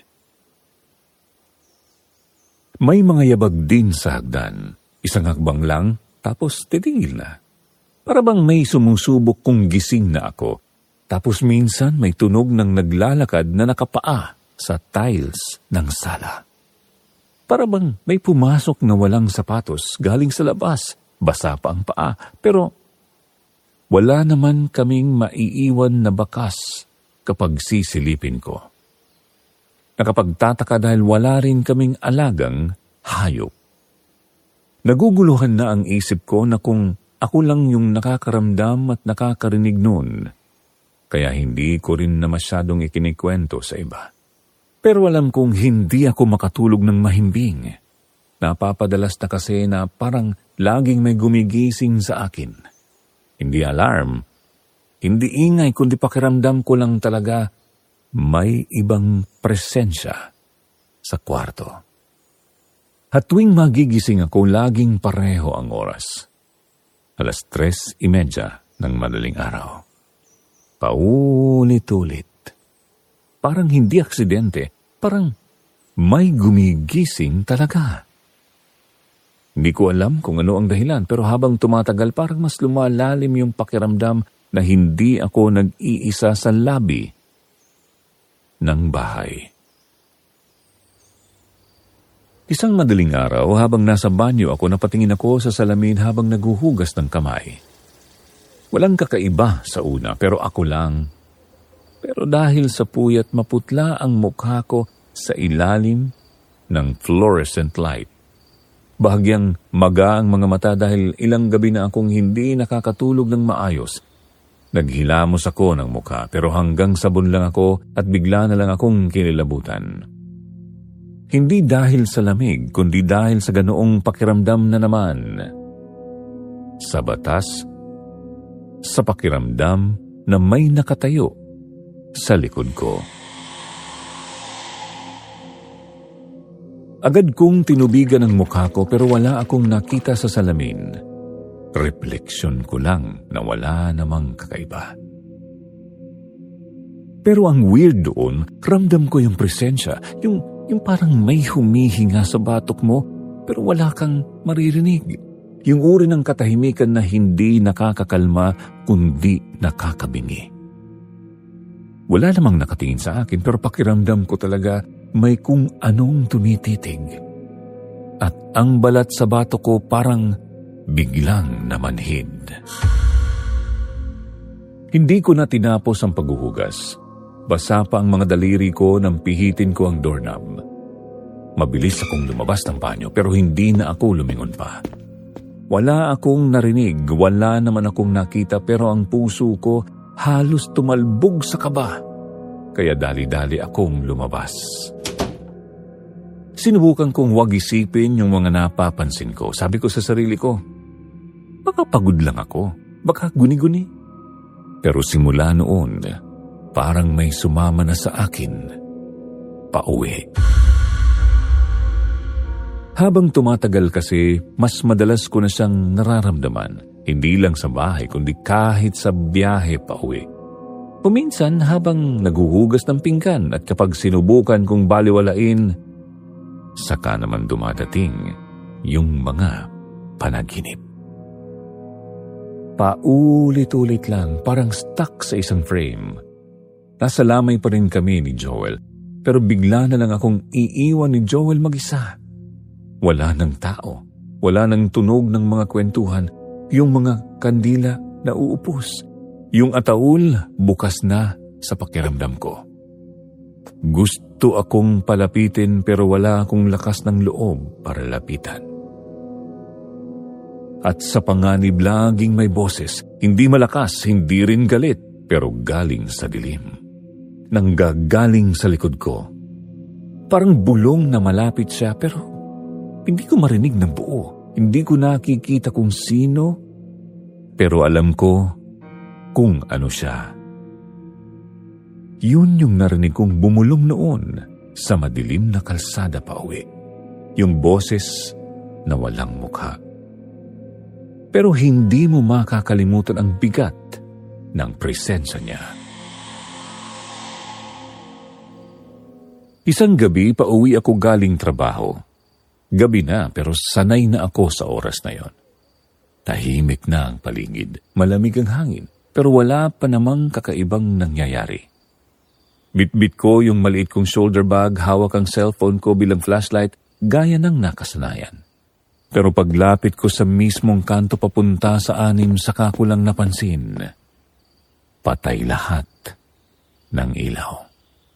Speaker 1: May mga yabag din sa hagdan. Isang hakbang lang, tapos titigil na. Para bang may sumusubok kung gising na ako. Tapos minsan may tunog ng naglalakad na nakapaa sa tiles ng sala. Para bang may pumasok na walang sapatos galing sa labas. Basa pa ang paa, pero wala naman kaming maiiwan na bakas kapag sisilipin ko. Nakapagtataka dahil wala rin kaming alagang hayop. Naguguluhan na ang isip ko na kung ako lang yung nakakaramdam at nakakarinig noon, kaya hindi ko rin na masyadong ikinikwento sa iba. Pero alam kong hindi ako makatulog ng mahimbing. Napapadalas na kasi na parang laging may gumigising sa akin. Hindi alarm, hindi ingay, kundi pakiramdam ko lang talaga may ibang presensya sa kwarto. At tuwing magigising ako, laging pareho ang oras. Alas tres imedya ng madaling araw. Paulit-ulit. Parang hindi aksidente, parang may gumigising talaga. Hindi ko alam kung ano ang dahilan, pero habang tumatagal parang mas lumalalim yung pakiramdam na hindi ako nag-iisa sa labi ng bahay. Isang madaling araw, habang nasa banyo ako, napatingin ako sa salamin habang naguhugas ng kamay. Walang kakaiba sa una, pero ako lang. Pero dahil sa puyat, maputla ang mukha ko sa ilalim ng fluorescent light. Bahagyang maga ang mga mata dahil ilang gabi na akong hindi nakakatulog ng maayos. Naghilamos ako ng mukha, pero hanggang sabon lang ako at bigla na lang akong kinilabutan. Hindi dahil sa lamig, kundi dahil sa ganoong pakiramdam na naman. Sa batas, sa pakiramdam na may nakatayo sa likod ko. Agad kong tinubigan ang mukha ko pero wala akong nakita sa salamin. Refleksyon ko lang na wala namang kakaiba. Pero ang weird doon, ramdam ko yung presensya, yung Yung parang may humihinga sa batok mo pero wala kang maririnig. Yung uri ng katahimikan na hindi nakakakalma kundi nakakabingi. Wala namang nakatingin sa akin pero pakiramdam ko talaga may kung anong tumititig. At ang balat sa batok ko parang biglang namanhid. Hindi ko na tinapos ang paghuhugas. Basa pa ang mga daliri ko nang pihitin ko ang doorknob. Mabilis akong lumabas ng banyo pero hindi na ako lumingon pa. Wala akong narinig, wala naman akong nakita pero ang puso ko halos tumalbog sa kaba. Kaya dali-dali akong lumabas. Sinubukan kong wag isipin yung mga napapansin ko. Sabi ko sa sarili ko, baka pagod lang ako, baka guni-guni. Pero simula noon, parang may sumama na sa akin, pauwi. Habang tumatagal kasi, mas madalas ko na siyang nararamdaman, hindi lang sa bahay kundi kahit sa biyahe pauwi. Kuminsan habang naguhugas ng pinggan at kapag sinubukan kong baliwalain, saka naman dumadating yung mga panaginip. Paulit-ulit lang, parang stuck sa isang frame. Nasa lamay pa rin kami ni Joel, pero bigla na lang akong iiwan ni Joel mag-isa. Wala ng tao, wala ng tunog ng mga kwentuhan, yung mga kandila na uupos, yung ataul bukas na sa pakiramdam ko. Gusto akong palapitin pero wala akong lakas ng loob para lapitan. At sa panganib laging may boses, hindi malakas, hindi rin galit, pero galing sa dilim. Nanggagaling sa likod ko. Parang bulong na malapit siya pero hindi ko marinig ng buo. Hindi ko nakikita kung sino, pero alam ko kung ano siya. Yun yung narinig kong bumulong noon sa madilim na kalsada pa uwi. Yung boses na walang mukha. Pero hindi mo makakalimutan ang bigat ng presensya niya. Isang gabi, pauwi ako galing trabaho. Gabi na pero sanay na ako sa oras na yon. Tahimik na ang paligid, malamig ang hangin, pero wala pa namang kakaibang nangyayari. Bitbit ko yung maliit kong shoulder bag, hawak ang cellphone ko bilang flashlight, gaya ng nakasanayan. Pero paglapit ko sa mismong kanto papunta sa anim, saka ko lang napansin, patay lahat ng ilaw.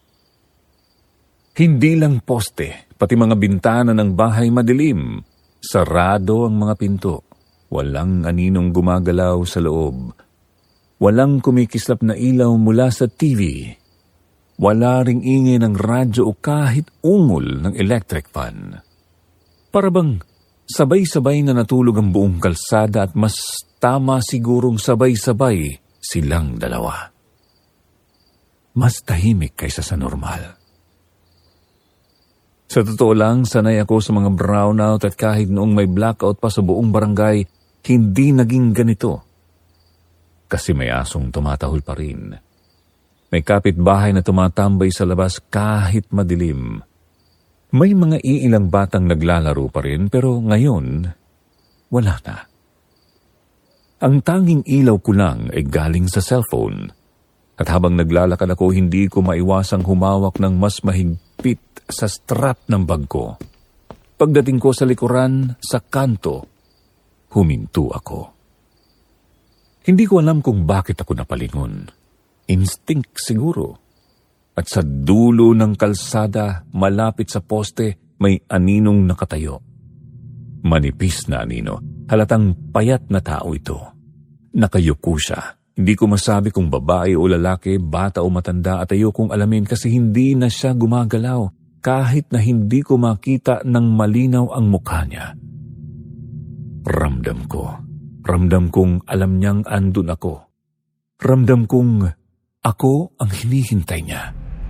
Speaker 1: Hindi lang poste, pati mga bintana ng bahay madilim. Sarado ang mga pinto. Walang aninong gumagalaw sa loob. Walang kumikislap na ilaw mula sa T V. Wala ring ingay ng radyo o kahit ungol ng electric fan. Para bang sabay-sabay na natulog ang buong kalsada at mas tama sigurong sabay-sabay silang dalawa. Mas tahimik kaysa sa normal. Sa totoo lang, sanay ako sa mga brownout at kahit noong may blackout pa sa buong barangay, hindi naging ganito. Kasi may asong tumatahol pa rin. May kapitbahay na tumatambay sa labas kahit madilim. May mga iilang batang naglalaro pa rin pero ngayon, wala na. Ang tanging ilaw ko lang ay galing sa cellphone. At habang naglalakad ako, hindi ko maiwasang humawak ng mas mahigpit sa strap ng bag ko. Pagdating ko sa likuran, sa kanto, huminto ako. Hindi ko alam kung bakit ako napalingon. Instinct siguro. At sa dulo ng kalsada, malapit sa poste, may aninong nakatayo. Manipis na anino. Halatang payat na tao ito. Nakayuko siya. Hindi ko masabi kung babae o lalaki, bata o matanda at ayokong alamin kasi hindi na siya gumagalaw kahit na hindi ko makita ng malinaw ang mukha niya. Ramdam ko. Ramdam kong alam niyang andun ako. Ramdam kong ako ang hinihintay niya.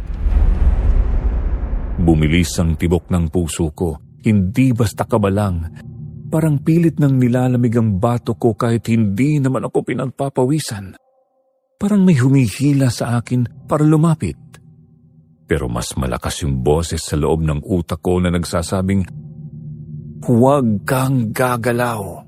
Speaker 1: Bumilis ang tibok ng puso ko. Hindi basta kabalang. Parang pilit ng nilalamig ang bato ko kahit hindi naman ako pinagpapawisan. Parang may humihila sa akin para lumapit. Pero mas malakas yung boses sa loob ng utak ko na nagsasabing, "Huwag kang gagalaw."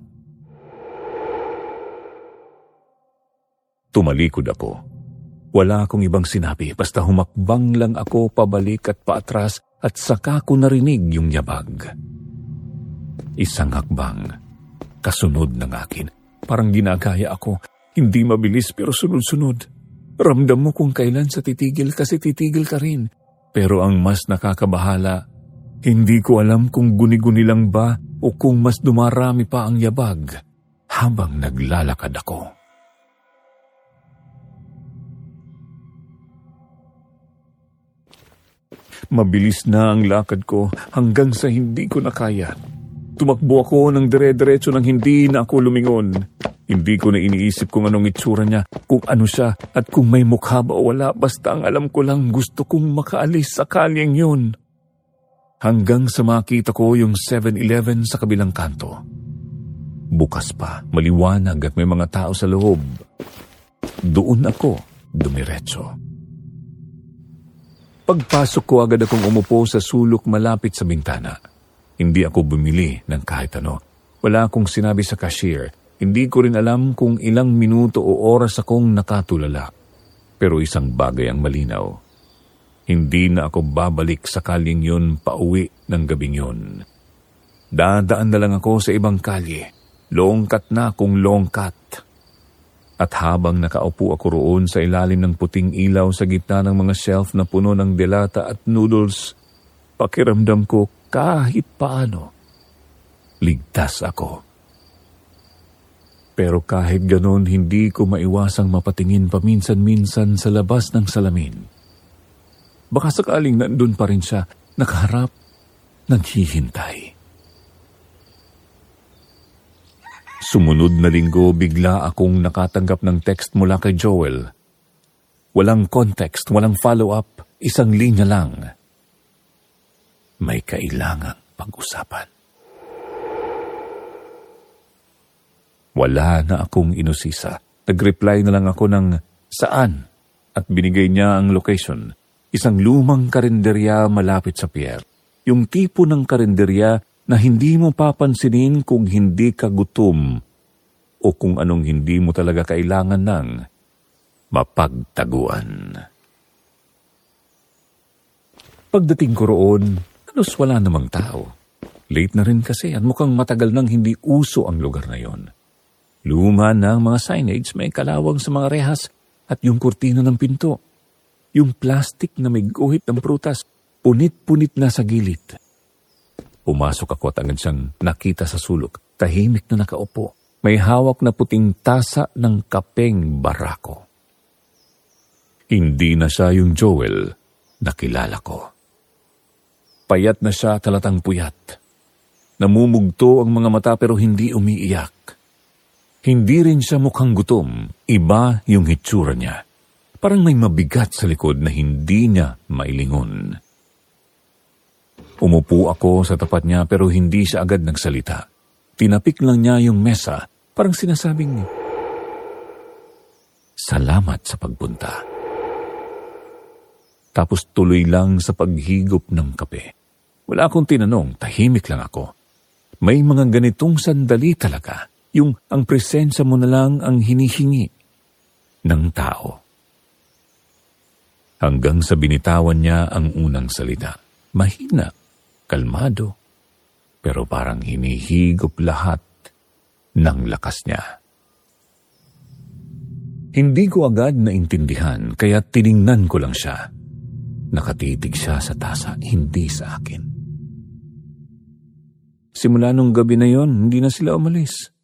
Speaker 1: Tumalikod ako. Wala akong ibang sinabi, basta humakbang lang ako pabalik at paatras at saka ko narinig yung yabag. Isang hakbang, kasunod ng akin. Parang ginagaya ako, hindi mabilis pero sunod-sunod. Ramdam mo kung kailan sa titigil kasi titigil ka rin. Pero ang mas nakakabahala, hindi ko alam kung guni-guni lang ba o kung mas dumarami pa ang yabag habang naglalakad ako. Mabilis na ang lakad ko hanggang sa hindi ko na kaya. Tumakbo ako ng dire-diretso nang hindi na ako lumingon. Hindi ko na iniisip kung anong itsura niya, kung ano siya, at kung may mukha ba o wala. Basta ang alam ko lang gusto kong makaalis sa kalyeng yun. Hanggang sa makita ko yung seven eleven sa kabilang kanto. Bukas pa, maliwanag at may mga tao sa loob. Doon ako dumiretso. Pagpasok ko agad akong umupo sa sulok malapit sa bintana. Hindi ako bumili ng kahit ano. Wala akong sinabi sa cashier. Hindi ko rin alam kung ilang minuto o oras akong nakatulala. Pero isang bagay ang malinaw. Hindi na ako babalik sa kalyeng yun pauwi ng gabing yun. Dadaan na lang ako sa ibang kalye. Longkat na akong longkat. At habang nakaupo ako roon sa ilalim ng puting ilaw sa gitna ng mga shelf na puno ng delata at noodles, pakiramdam ko kahit paano, ligtas ako. Pero kahit ganon, hindi ko maiwasang mapatingin paminsan-minsan sa labas ng salamin. Baka sakaling nandun pa rin siya, nakaharap, naghihintay. Sumunod na linggo, bigla akong nakatanggap ng text mula kay Joel. Walang context, walang follow-up, isang linya lang. May kailangang pag-usapan. Wala na akong inusisa. Nag-reply na lang ako ng saan at binigay niya ang location. Isang lumang karinderya malapit sa pier. Yung tipo ng karinderya na hindi mo papansinin kung hindi ka gutom o kung anong hindi mo talaga kailangan ng mapagtaguan. Pagdating ko roon, halos wala namang tao. Late na rin kasi at mukhang matagal nang hindi uso ang lugar na yon. Luma na ang mga signage, may kalawang sa mga rehas at yung kurtina ng pinto. Yung plastic na may guhit ng prutas, punit-punit na sa gilid. Pumasok ako at agad siyang nakita sa sulok. Tahimik na nakaupo. May hawak na puting tasa ng kapeng barako. Hindi na siya yung Joel na kilala ko. Payat na siya, talatang puyat. Namumugto ang mga mata pero hindi umiiyak. Hindi rin siya mukhang gutom. Iba yung hitsura niya. Parang may mabigat sa likod na hindi niya mailingon. Umupo ako sa tapat niya pero hindi siya agad nagsalita. Tinapik lang niya yung mesa, parang sinasabing, "Salamat sa pagpunta." Tapos tuloy lang sa paghigop ng kape. Wala akong tinanong, tahimik lang ako. May mga ganitong sandali talaga, yung ang presensya mo na lang ang hinihingi ng tao. Hanggang sa binitawan niya ang unang salita. Mahina, kalmado, pero parang hinihigop lahat ng lakas niya. Hindi ko agad naintindihan, kaya tiningnan ko lang siya. Nakatitig siya sa tasa, hindi sa akin. Simula nung gabi na yon, hindi na sila umalis.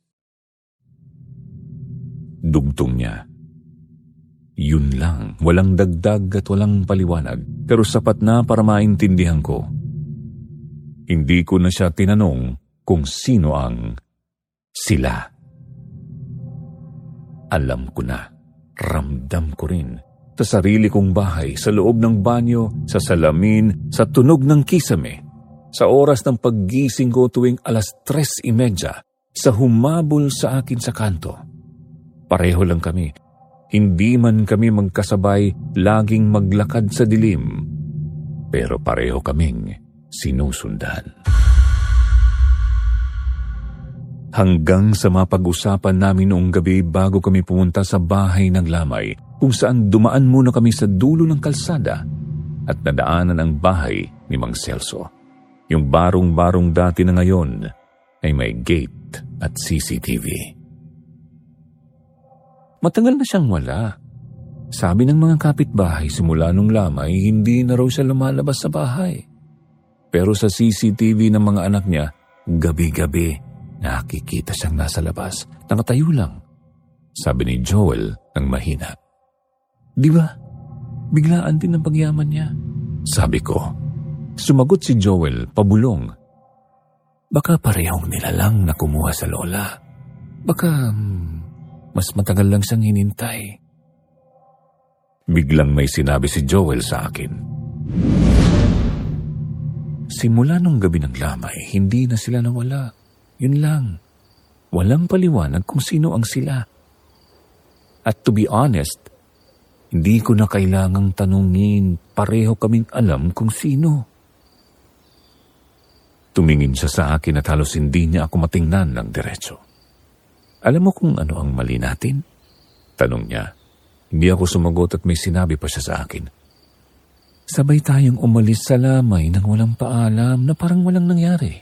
Speaker 1: Dugtong niya. Yun lang, walang dagdag at walang paliwanag, pero sapat na para maintindihan ko. Hindi ko na siya tinanong kung sino ang sila. Alam ko na, ramdam ko rin. Sa sarili kong bahay, sa loob ng banyo, sa salamin, sa tunog ng kisame, sa oras ng paggising ko tuwing alas tres imedya, sa humabol sa akin sa kanto. Pareho lang kami. Hindi man kami magkasabay, laging maglakad sa dilim. Pero pareho kaming sinusundan. Hanggang sa mapag-usapan namin noong gabi bago kami pumunta sa bahay ng lamay, kung saan dumaan muna kami sa dulo ng kalsada at nadaanan ang bahay ni Mang Celso. Yung barong-barong dati na ngayon ay may gate at C C T V. Matagal na siyang wala. Sabi ng mga kapitbahay simula nung lamay, hindi na raw siya lumalabas sa bahay. Pero sa C C T V ng mga anak niya, gabi-gabi nakikita siyang nasa labas. Nakatayo lang. Sabi ni Joel ng mahina. Di ba? Biglaan din ang pagyaman niya. Sabi ko. Sumagot si Joel, pabulong. Baka parehong nilalang na kumuha sa lola. Baka hmm, mas matagal lang siyang hinintay. Biglang may sinabi si Joel sa akin. Simula nung gabi ng lamay, hindi na sila nawala. Yun lang. Walang paliwanag kung sino ang sila. At to be honest, hindi ko na kailangang tanungin, pareho kaming alam kung sino. Tumingin siya sa akin at halos hindi niya ako matingnan ng diretso. Alam mo kung ano ang mali natin? Tanong niya. Hindi ako sumagot at may sinabi pa siya sa akin. Sabay tayong umalis sa lamay nang walang paalam na parang walang nangyari.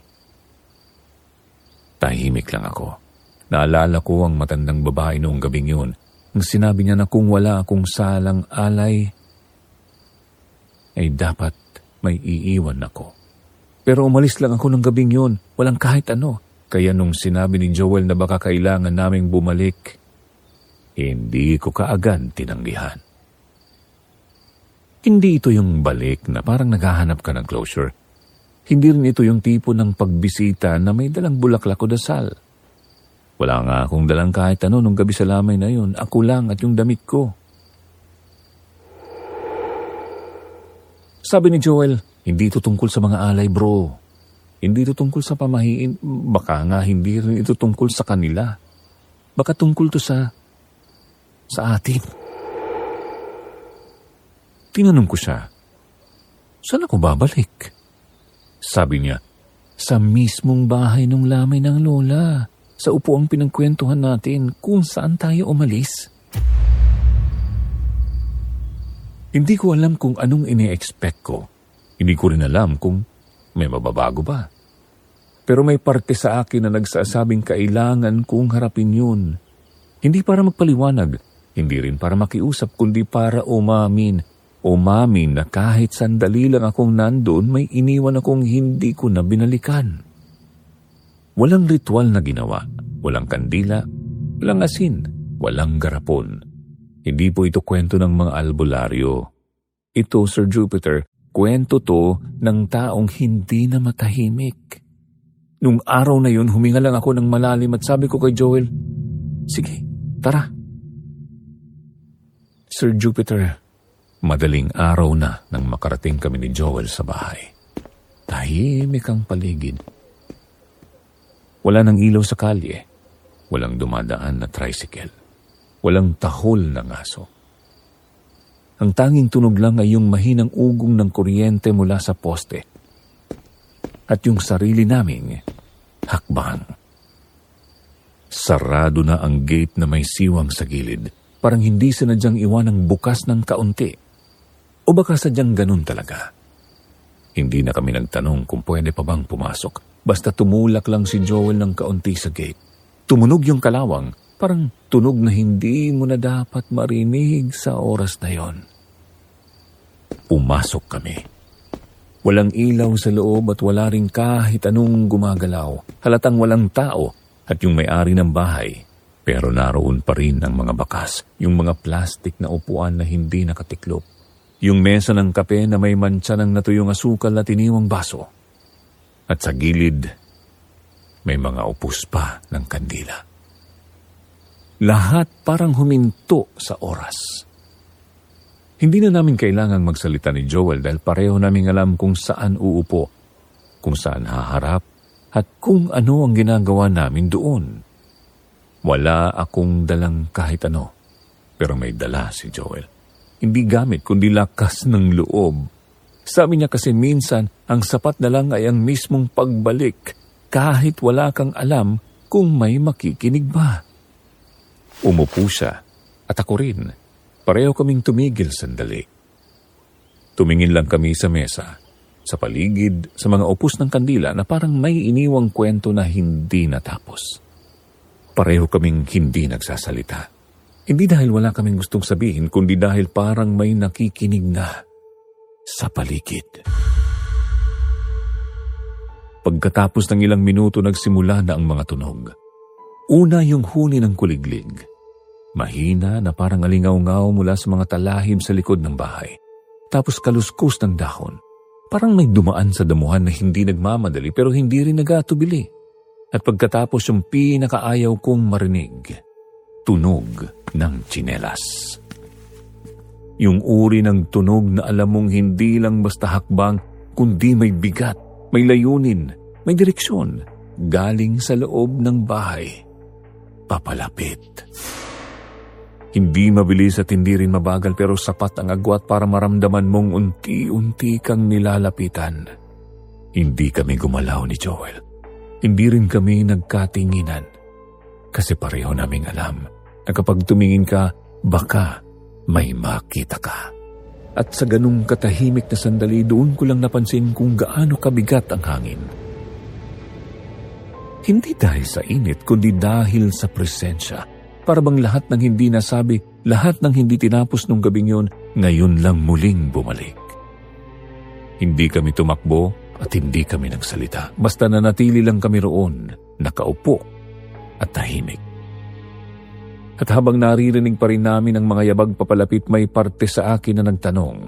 Speaker 1: Tahimik lang ako. Naalala ko ang matandang babae noong gabing yun. Ang sinabi niya na kung wala akong salang alay, ay dapat may iiwan ako. Pero umalis lang ako ng gabing yun, walang kahit ano. Kaya nung sinabi ni Joel na baka kailangan naming bumalik, hindi ko kaagad tinanggihan. Hindi ito yung balik na parang naghahanap ka ng closure. Hindi rin ito yung tipo ng pagbisita na may dalang bulaklak o dasal. Wala nga akong dalang kahit ano nung gabi sa lamay na yun. Ako lang at yung damit ko. Sabi ni Joel, hindi ito tungkol sa mga alay, bro. Hindi ito tungkol sa pamahiin. Baka nga hindi rin ito tungkol sa kanila. Baka tungkol to sa sa atin. Tinanong ko siya, saan ako babalik? Sabi niya, sa mismong bahay ng lamay ng lola. Sa upuang pinagkwentuhan natin kung saan tayo umalis. Hindi ko alam kung anong ini-expect ko. Hindi ko rin alam kung may mababago ba. Pero may parte sa akin na nagsasabing kailangan kong harapin yun. Hindi para magpaliwanag, hindi rin para makiusap, kundi para umamin. Umamin na kahit sandali lang akong nandoon, may iniwan akong hindi ko na binalikan. Walang ritual na ginawa, walang kandila, walang asin, walang garapon. Hindi po ito kwento ng mga albularyo. Ito, Sir Jupiter, kwento to ng taong hindi na matahimik. Nung araw na yun, huminga lang ako ng malalim at sabi ko kay Joel, sige, tara. Sir Jupiter, madaling araw na nang makarating kami ni Joel sa bahay. Tahimik ang paligid. Wala nang ilaw sa kalye. Walang dumadaan na tricycle. Walang tahol ng aso. Ang tanging tunog lang ay yung mahinang ugong ng kuryente mula sa poste. At yung sarili naming hakbang. Sarado na ang gate na may siwang sa gilid. Parang hindi sinadyang iwanang bukas ng kaunti. O baka sadyang ganun talaga. Hindi na kami nagtanong kung pwede pa bang pumasok. Basta tumulak lang si Joel ng kaunti sa gate. Tumunog yung kalawang, parang tunog na hindi mo na dapat marinig sa oras na yon. Pumasok kami. Walang ilaw sa loob at wala rin kahit anong gumagalaw. Halatang walang tao at yung may-ari ng bahay. Pero naroon pa rin ang mga bakas, yung mga plastik na upuan na hindi nakatiklop. Yung mesa ng kape na may mantsa ng natuyong asukal at iniwang baso. At sa gilid, may mga upos pa ng kandila. Lahat parang huminto sa oras. Hindi na namin kailangang magsalita ni Joel dahil pareho namin alam kung saan uupo, kung saan haharap, at kung ano ang ginagawa namin doon. Wala akong dalang kahit ano, pero may dala si Joel. Hindi gamit kundi lakas ng loob. Sabi niya kasi minsan, ang sapat na lang ay ang mismong pagbalik kahit wala kang alam kung may makikinig ba. Umupo siya at ako rin. Pareho kaming tumigil sandali. Tumingin lang kami sa mesa, sa paligid, sa mga upos ng kandila na parang may iniwang kwento na hindi natapos. Pareho kaming hindi nagsasalita. Hindi dahil wala kaming gustong sabihin, kundi dahil parang may nakikinig na sa paligid. Pagkatapos ng ilang minuto, nagsimula na ang mga tunog. Una yung huni ng kuliglig. Mahina na parang alingaw-ngaw mula sa mga talahib sa likod ng bahay. Tapos kaluskos ng dahon. Parang may dumaan sa damuhan na hindi nagmamadali pero hindi rin nagatubili. At pagkatapos yung pinakaayaw kong marinig, tunog ng tsinelas. Yung uri ng tunog na alam mong hindi lang basta hakbang, kundi may bigat, may layunin, may direksyon, galing sa loob ng bahay. Papalapit. Hindi mabilis at hindi rin mabagal pero sapat ang agwat para maramdaman mong unti-unti kang nilalapitan. Hindi kami gumalaw ni Joel. Hindi rin kami nagkatinginan. Kasi pareho naming alam na kapag tumingin ka, baka may makita ka. At sa ganung katahimik na sandali, doon ko lang napansin kung gaano kabigat ang hangin. Hindi dahil sa init, kundi dahil sa presensya. Para bang lahat ng hindi nasabi, lahat ng hindi tinapos nung gabing yun, ngayon lang muling bumalik. Hindi kami tumakbo at hindi kami nagsalita. Basta nanatili lang kami roon, nakaupo at tahimik. At habang naririnig pa rin namin ang mga yabag papalapit, may parte sa akin na nagtanong,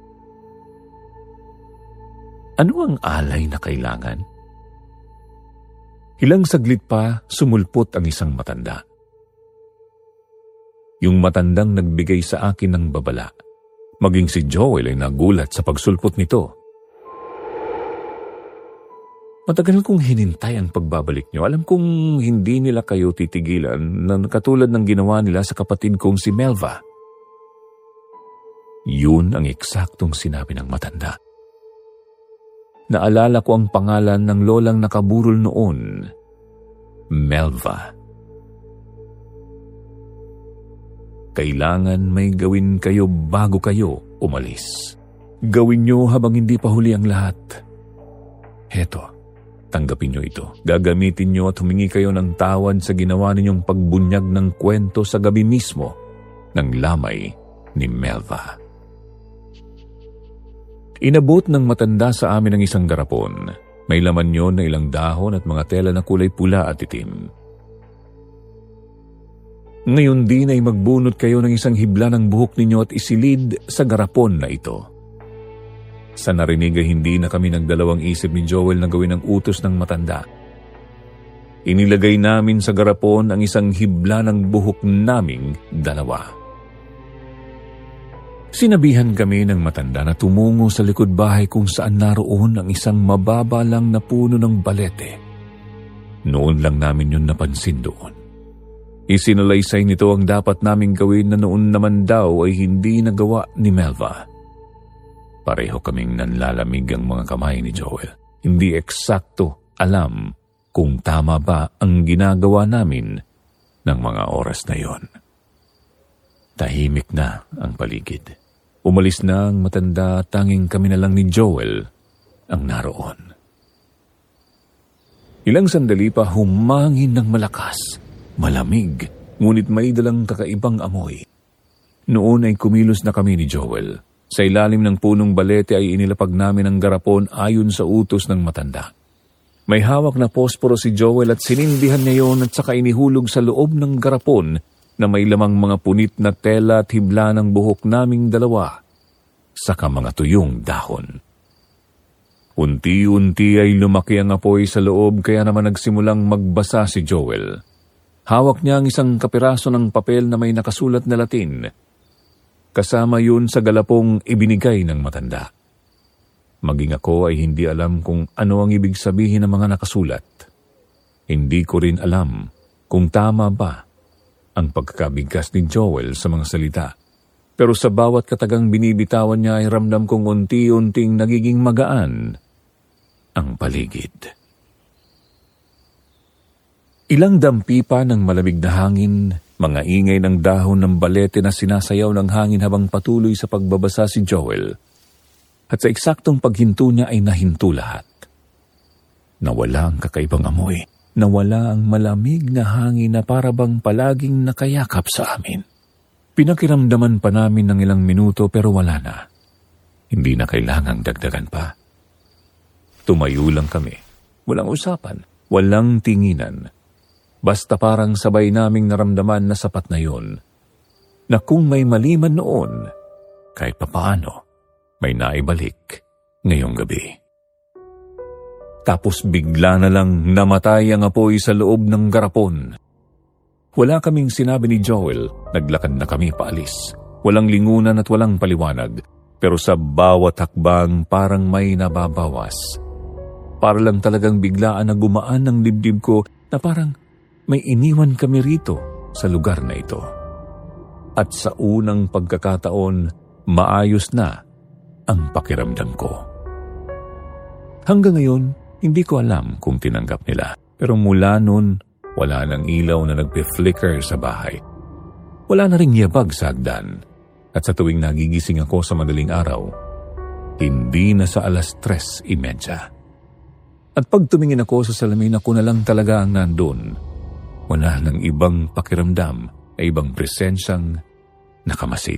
Speaker 1: ano ang alay na kailangan? Ilang saglit pa, sumulpot ang isang matanda. Yung matandang nagbigay sa akin ng babala. Maging si Joel ay nagulat sa pagsulpot nito. Matagal kong hinintay ang pagbabalik niyo. Alam kong hindi nila kayo titigilan na katulad ng ginawa nila sa kapatid kong si Melva. Yun ang eksaktong sinabi ng matanda. Naalala ko ang pangalan ng lolang nakaburol noon, Melva. Kailangan may gawin kayo bago kayo umalis. Gawin niyo habang hindi pa huli ang lahat. Heto. Tanggapin niyo ito. Gagamitin niyo at humingi kayo ng tawad sa ginawa ninyong pagbunyag ng kwento sa gabi mismo ng lamay ni Melva. Inabot ng matanda sa amin ang isang garapon. May laman yon na ilang dahon at mga tela na kulay pula at itim. Ngayon din ay magbunot kayo ng isang hibla ng buhok ninyo at isilid sa garapon na ito. Sa narinig ay hindi na kami nagdalawang isip ni Joel na gawin ang utos ng matanda. Inilagay namin sa garapon ang isang hibla ng buhok naming dalawa. Sinabihan kami ng matanda na tumungo sa likod bahay kung saan naroon ang isang mababa lang na puno ng balete. Noon lang namin yun napansin doon. Isinalaysay nito ang dapat naming gawin na noon naman daw ay hindi nagawa ni Melva. Pareho kaming nanlalamig ang mga kamay ni Joel. Hindi eksakto alam kung tama ba ang ginagawa namin ng mga oras na yon. Tahimik na ang paligid. Umalis na ang matanda, tanging kami na lang ni Joel ang naroon. Ilang sandali pa humangin ng malakas, malamig, ngunit may dalang kakaibang amoy. Noon ay kumilos na kami ni Joel. Sa ilalim ng punong balete ay inilapag namin ang garapon ayon sa utos ng matanda. May hawak na posporo si Joel at sinindihan niya yon at saka inihulog sa loob ng garapon na may lamang mga punit na tela at hibla ng buhok naming dalawa, saka mga tuyong dahon. Unti-unti ay lumaki ang apoy sa loob kaya naman nagsimulang magbasa si Joel. Hawak niya ang isang kapiraso ng papel na may nakasulat na Latin. Kasama yun sa galapong ibinigay ng matanda. Maging ako ay hindi alam kung ano ang ibig sabihin ng mga nakasulat. Hindi ko rin alam kung tama ba ang pagkakabigkas ni Joel sa mga salita. Pero sa bawat katagang binibitawan niya ay ramdam kong unti-unting nagiging magaan ang paligid. Ilang dampi pa ng malamig na hangin, mga ingay ng dahon ng balete na sinasayaw ng hangin habang patuloy sa pagbabasa si Joel. At sa eksaktong paghinto niya ay nahinto lahat. Nawala ang kakaibang amoy, nawala ang malamig na hangin na parabang palaging nakayakap sa amin. Pinakiramdaman pa namin ng ilang minuto pero wala na. Hindi na kailangang dagdagan pa. Tumayo lang kami. Walang usapan, walang tinginan. Basta parang sabay naming naramdaman na sapat na yon. Na kung may mali man noon, kahit papaano, may naibalik ngayong gabi. Tapos bigla na lang namatay ang apoy sa loob ng garapon. Wala kaming sinabi ni Joel, naglakad na kami paalis. Walang lingunan at walang paliwanag, pero sa bawat hakbang parang may nababawas. Para lang talagang biglaan na gumaan ang dibdib ko na parang may iniwan kami rito sa lugar na ito. At sa unang pagkakataon, maayos na ang pakiramdam ko. Hanggang ngayon, hindi ko alam kung tinanggap nila. Pero mula noon, wala nang ilaw na nagpe-flicker sa bahay. Wala na ring yabag sa hagdan. At sa tuwing nagigising ako sa madaling araw, hindi na sa alas tres imedya. At pag tumingin ako sa salamin, ako na lang talaga ang nandun. Wala nang ibang pakiramdam na ibang presensyang nakamasid.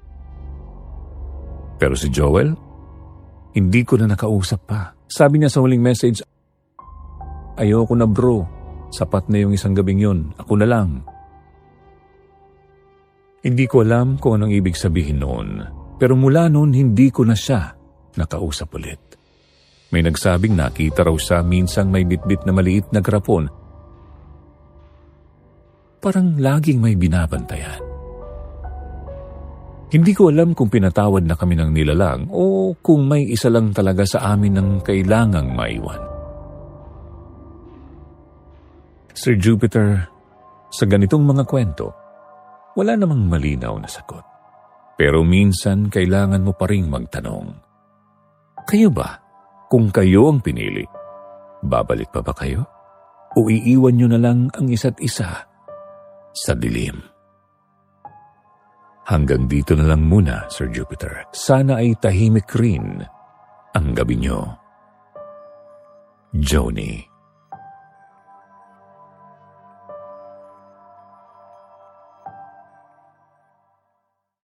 Speaker 1: Pero si Joel, hindi ko na nakausap pa. Sabi niya sa huling message, "Ayoko na bro, sapat na yung isang gabing yun, ako na lang." Hindi ko alam kung anong ibig sabihin noon, pero mula noon hindi ko na siya nakausap ulit. May nagsabing nakita raw siya minsang may bitbit na maliit na garapon. Parang laging may binabantayan. Hindi ko alam kung pinatawad na kami ng nilalang o kung may isa lang talaga sa amin ang kailangang maiwan. Sir Jupiter, sa ganitong mga kwento, wala namang malinaw na sagot. Pero minsan kailangan mo pa ring magtanong. Kayo ba? Kung kayo ang pinili, babalik pa ba kayo? O iiwan nyo na lang ang isa't isa sa dilim? Hanggang dito na lang muna, Sir Jupiter. Sana ay tahimik rin ang gabi nyo. Joni.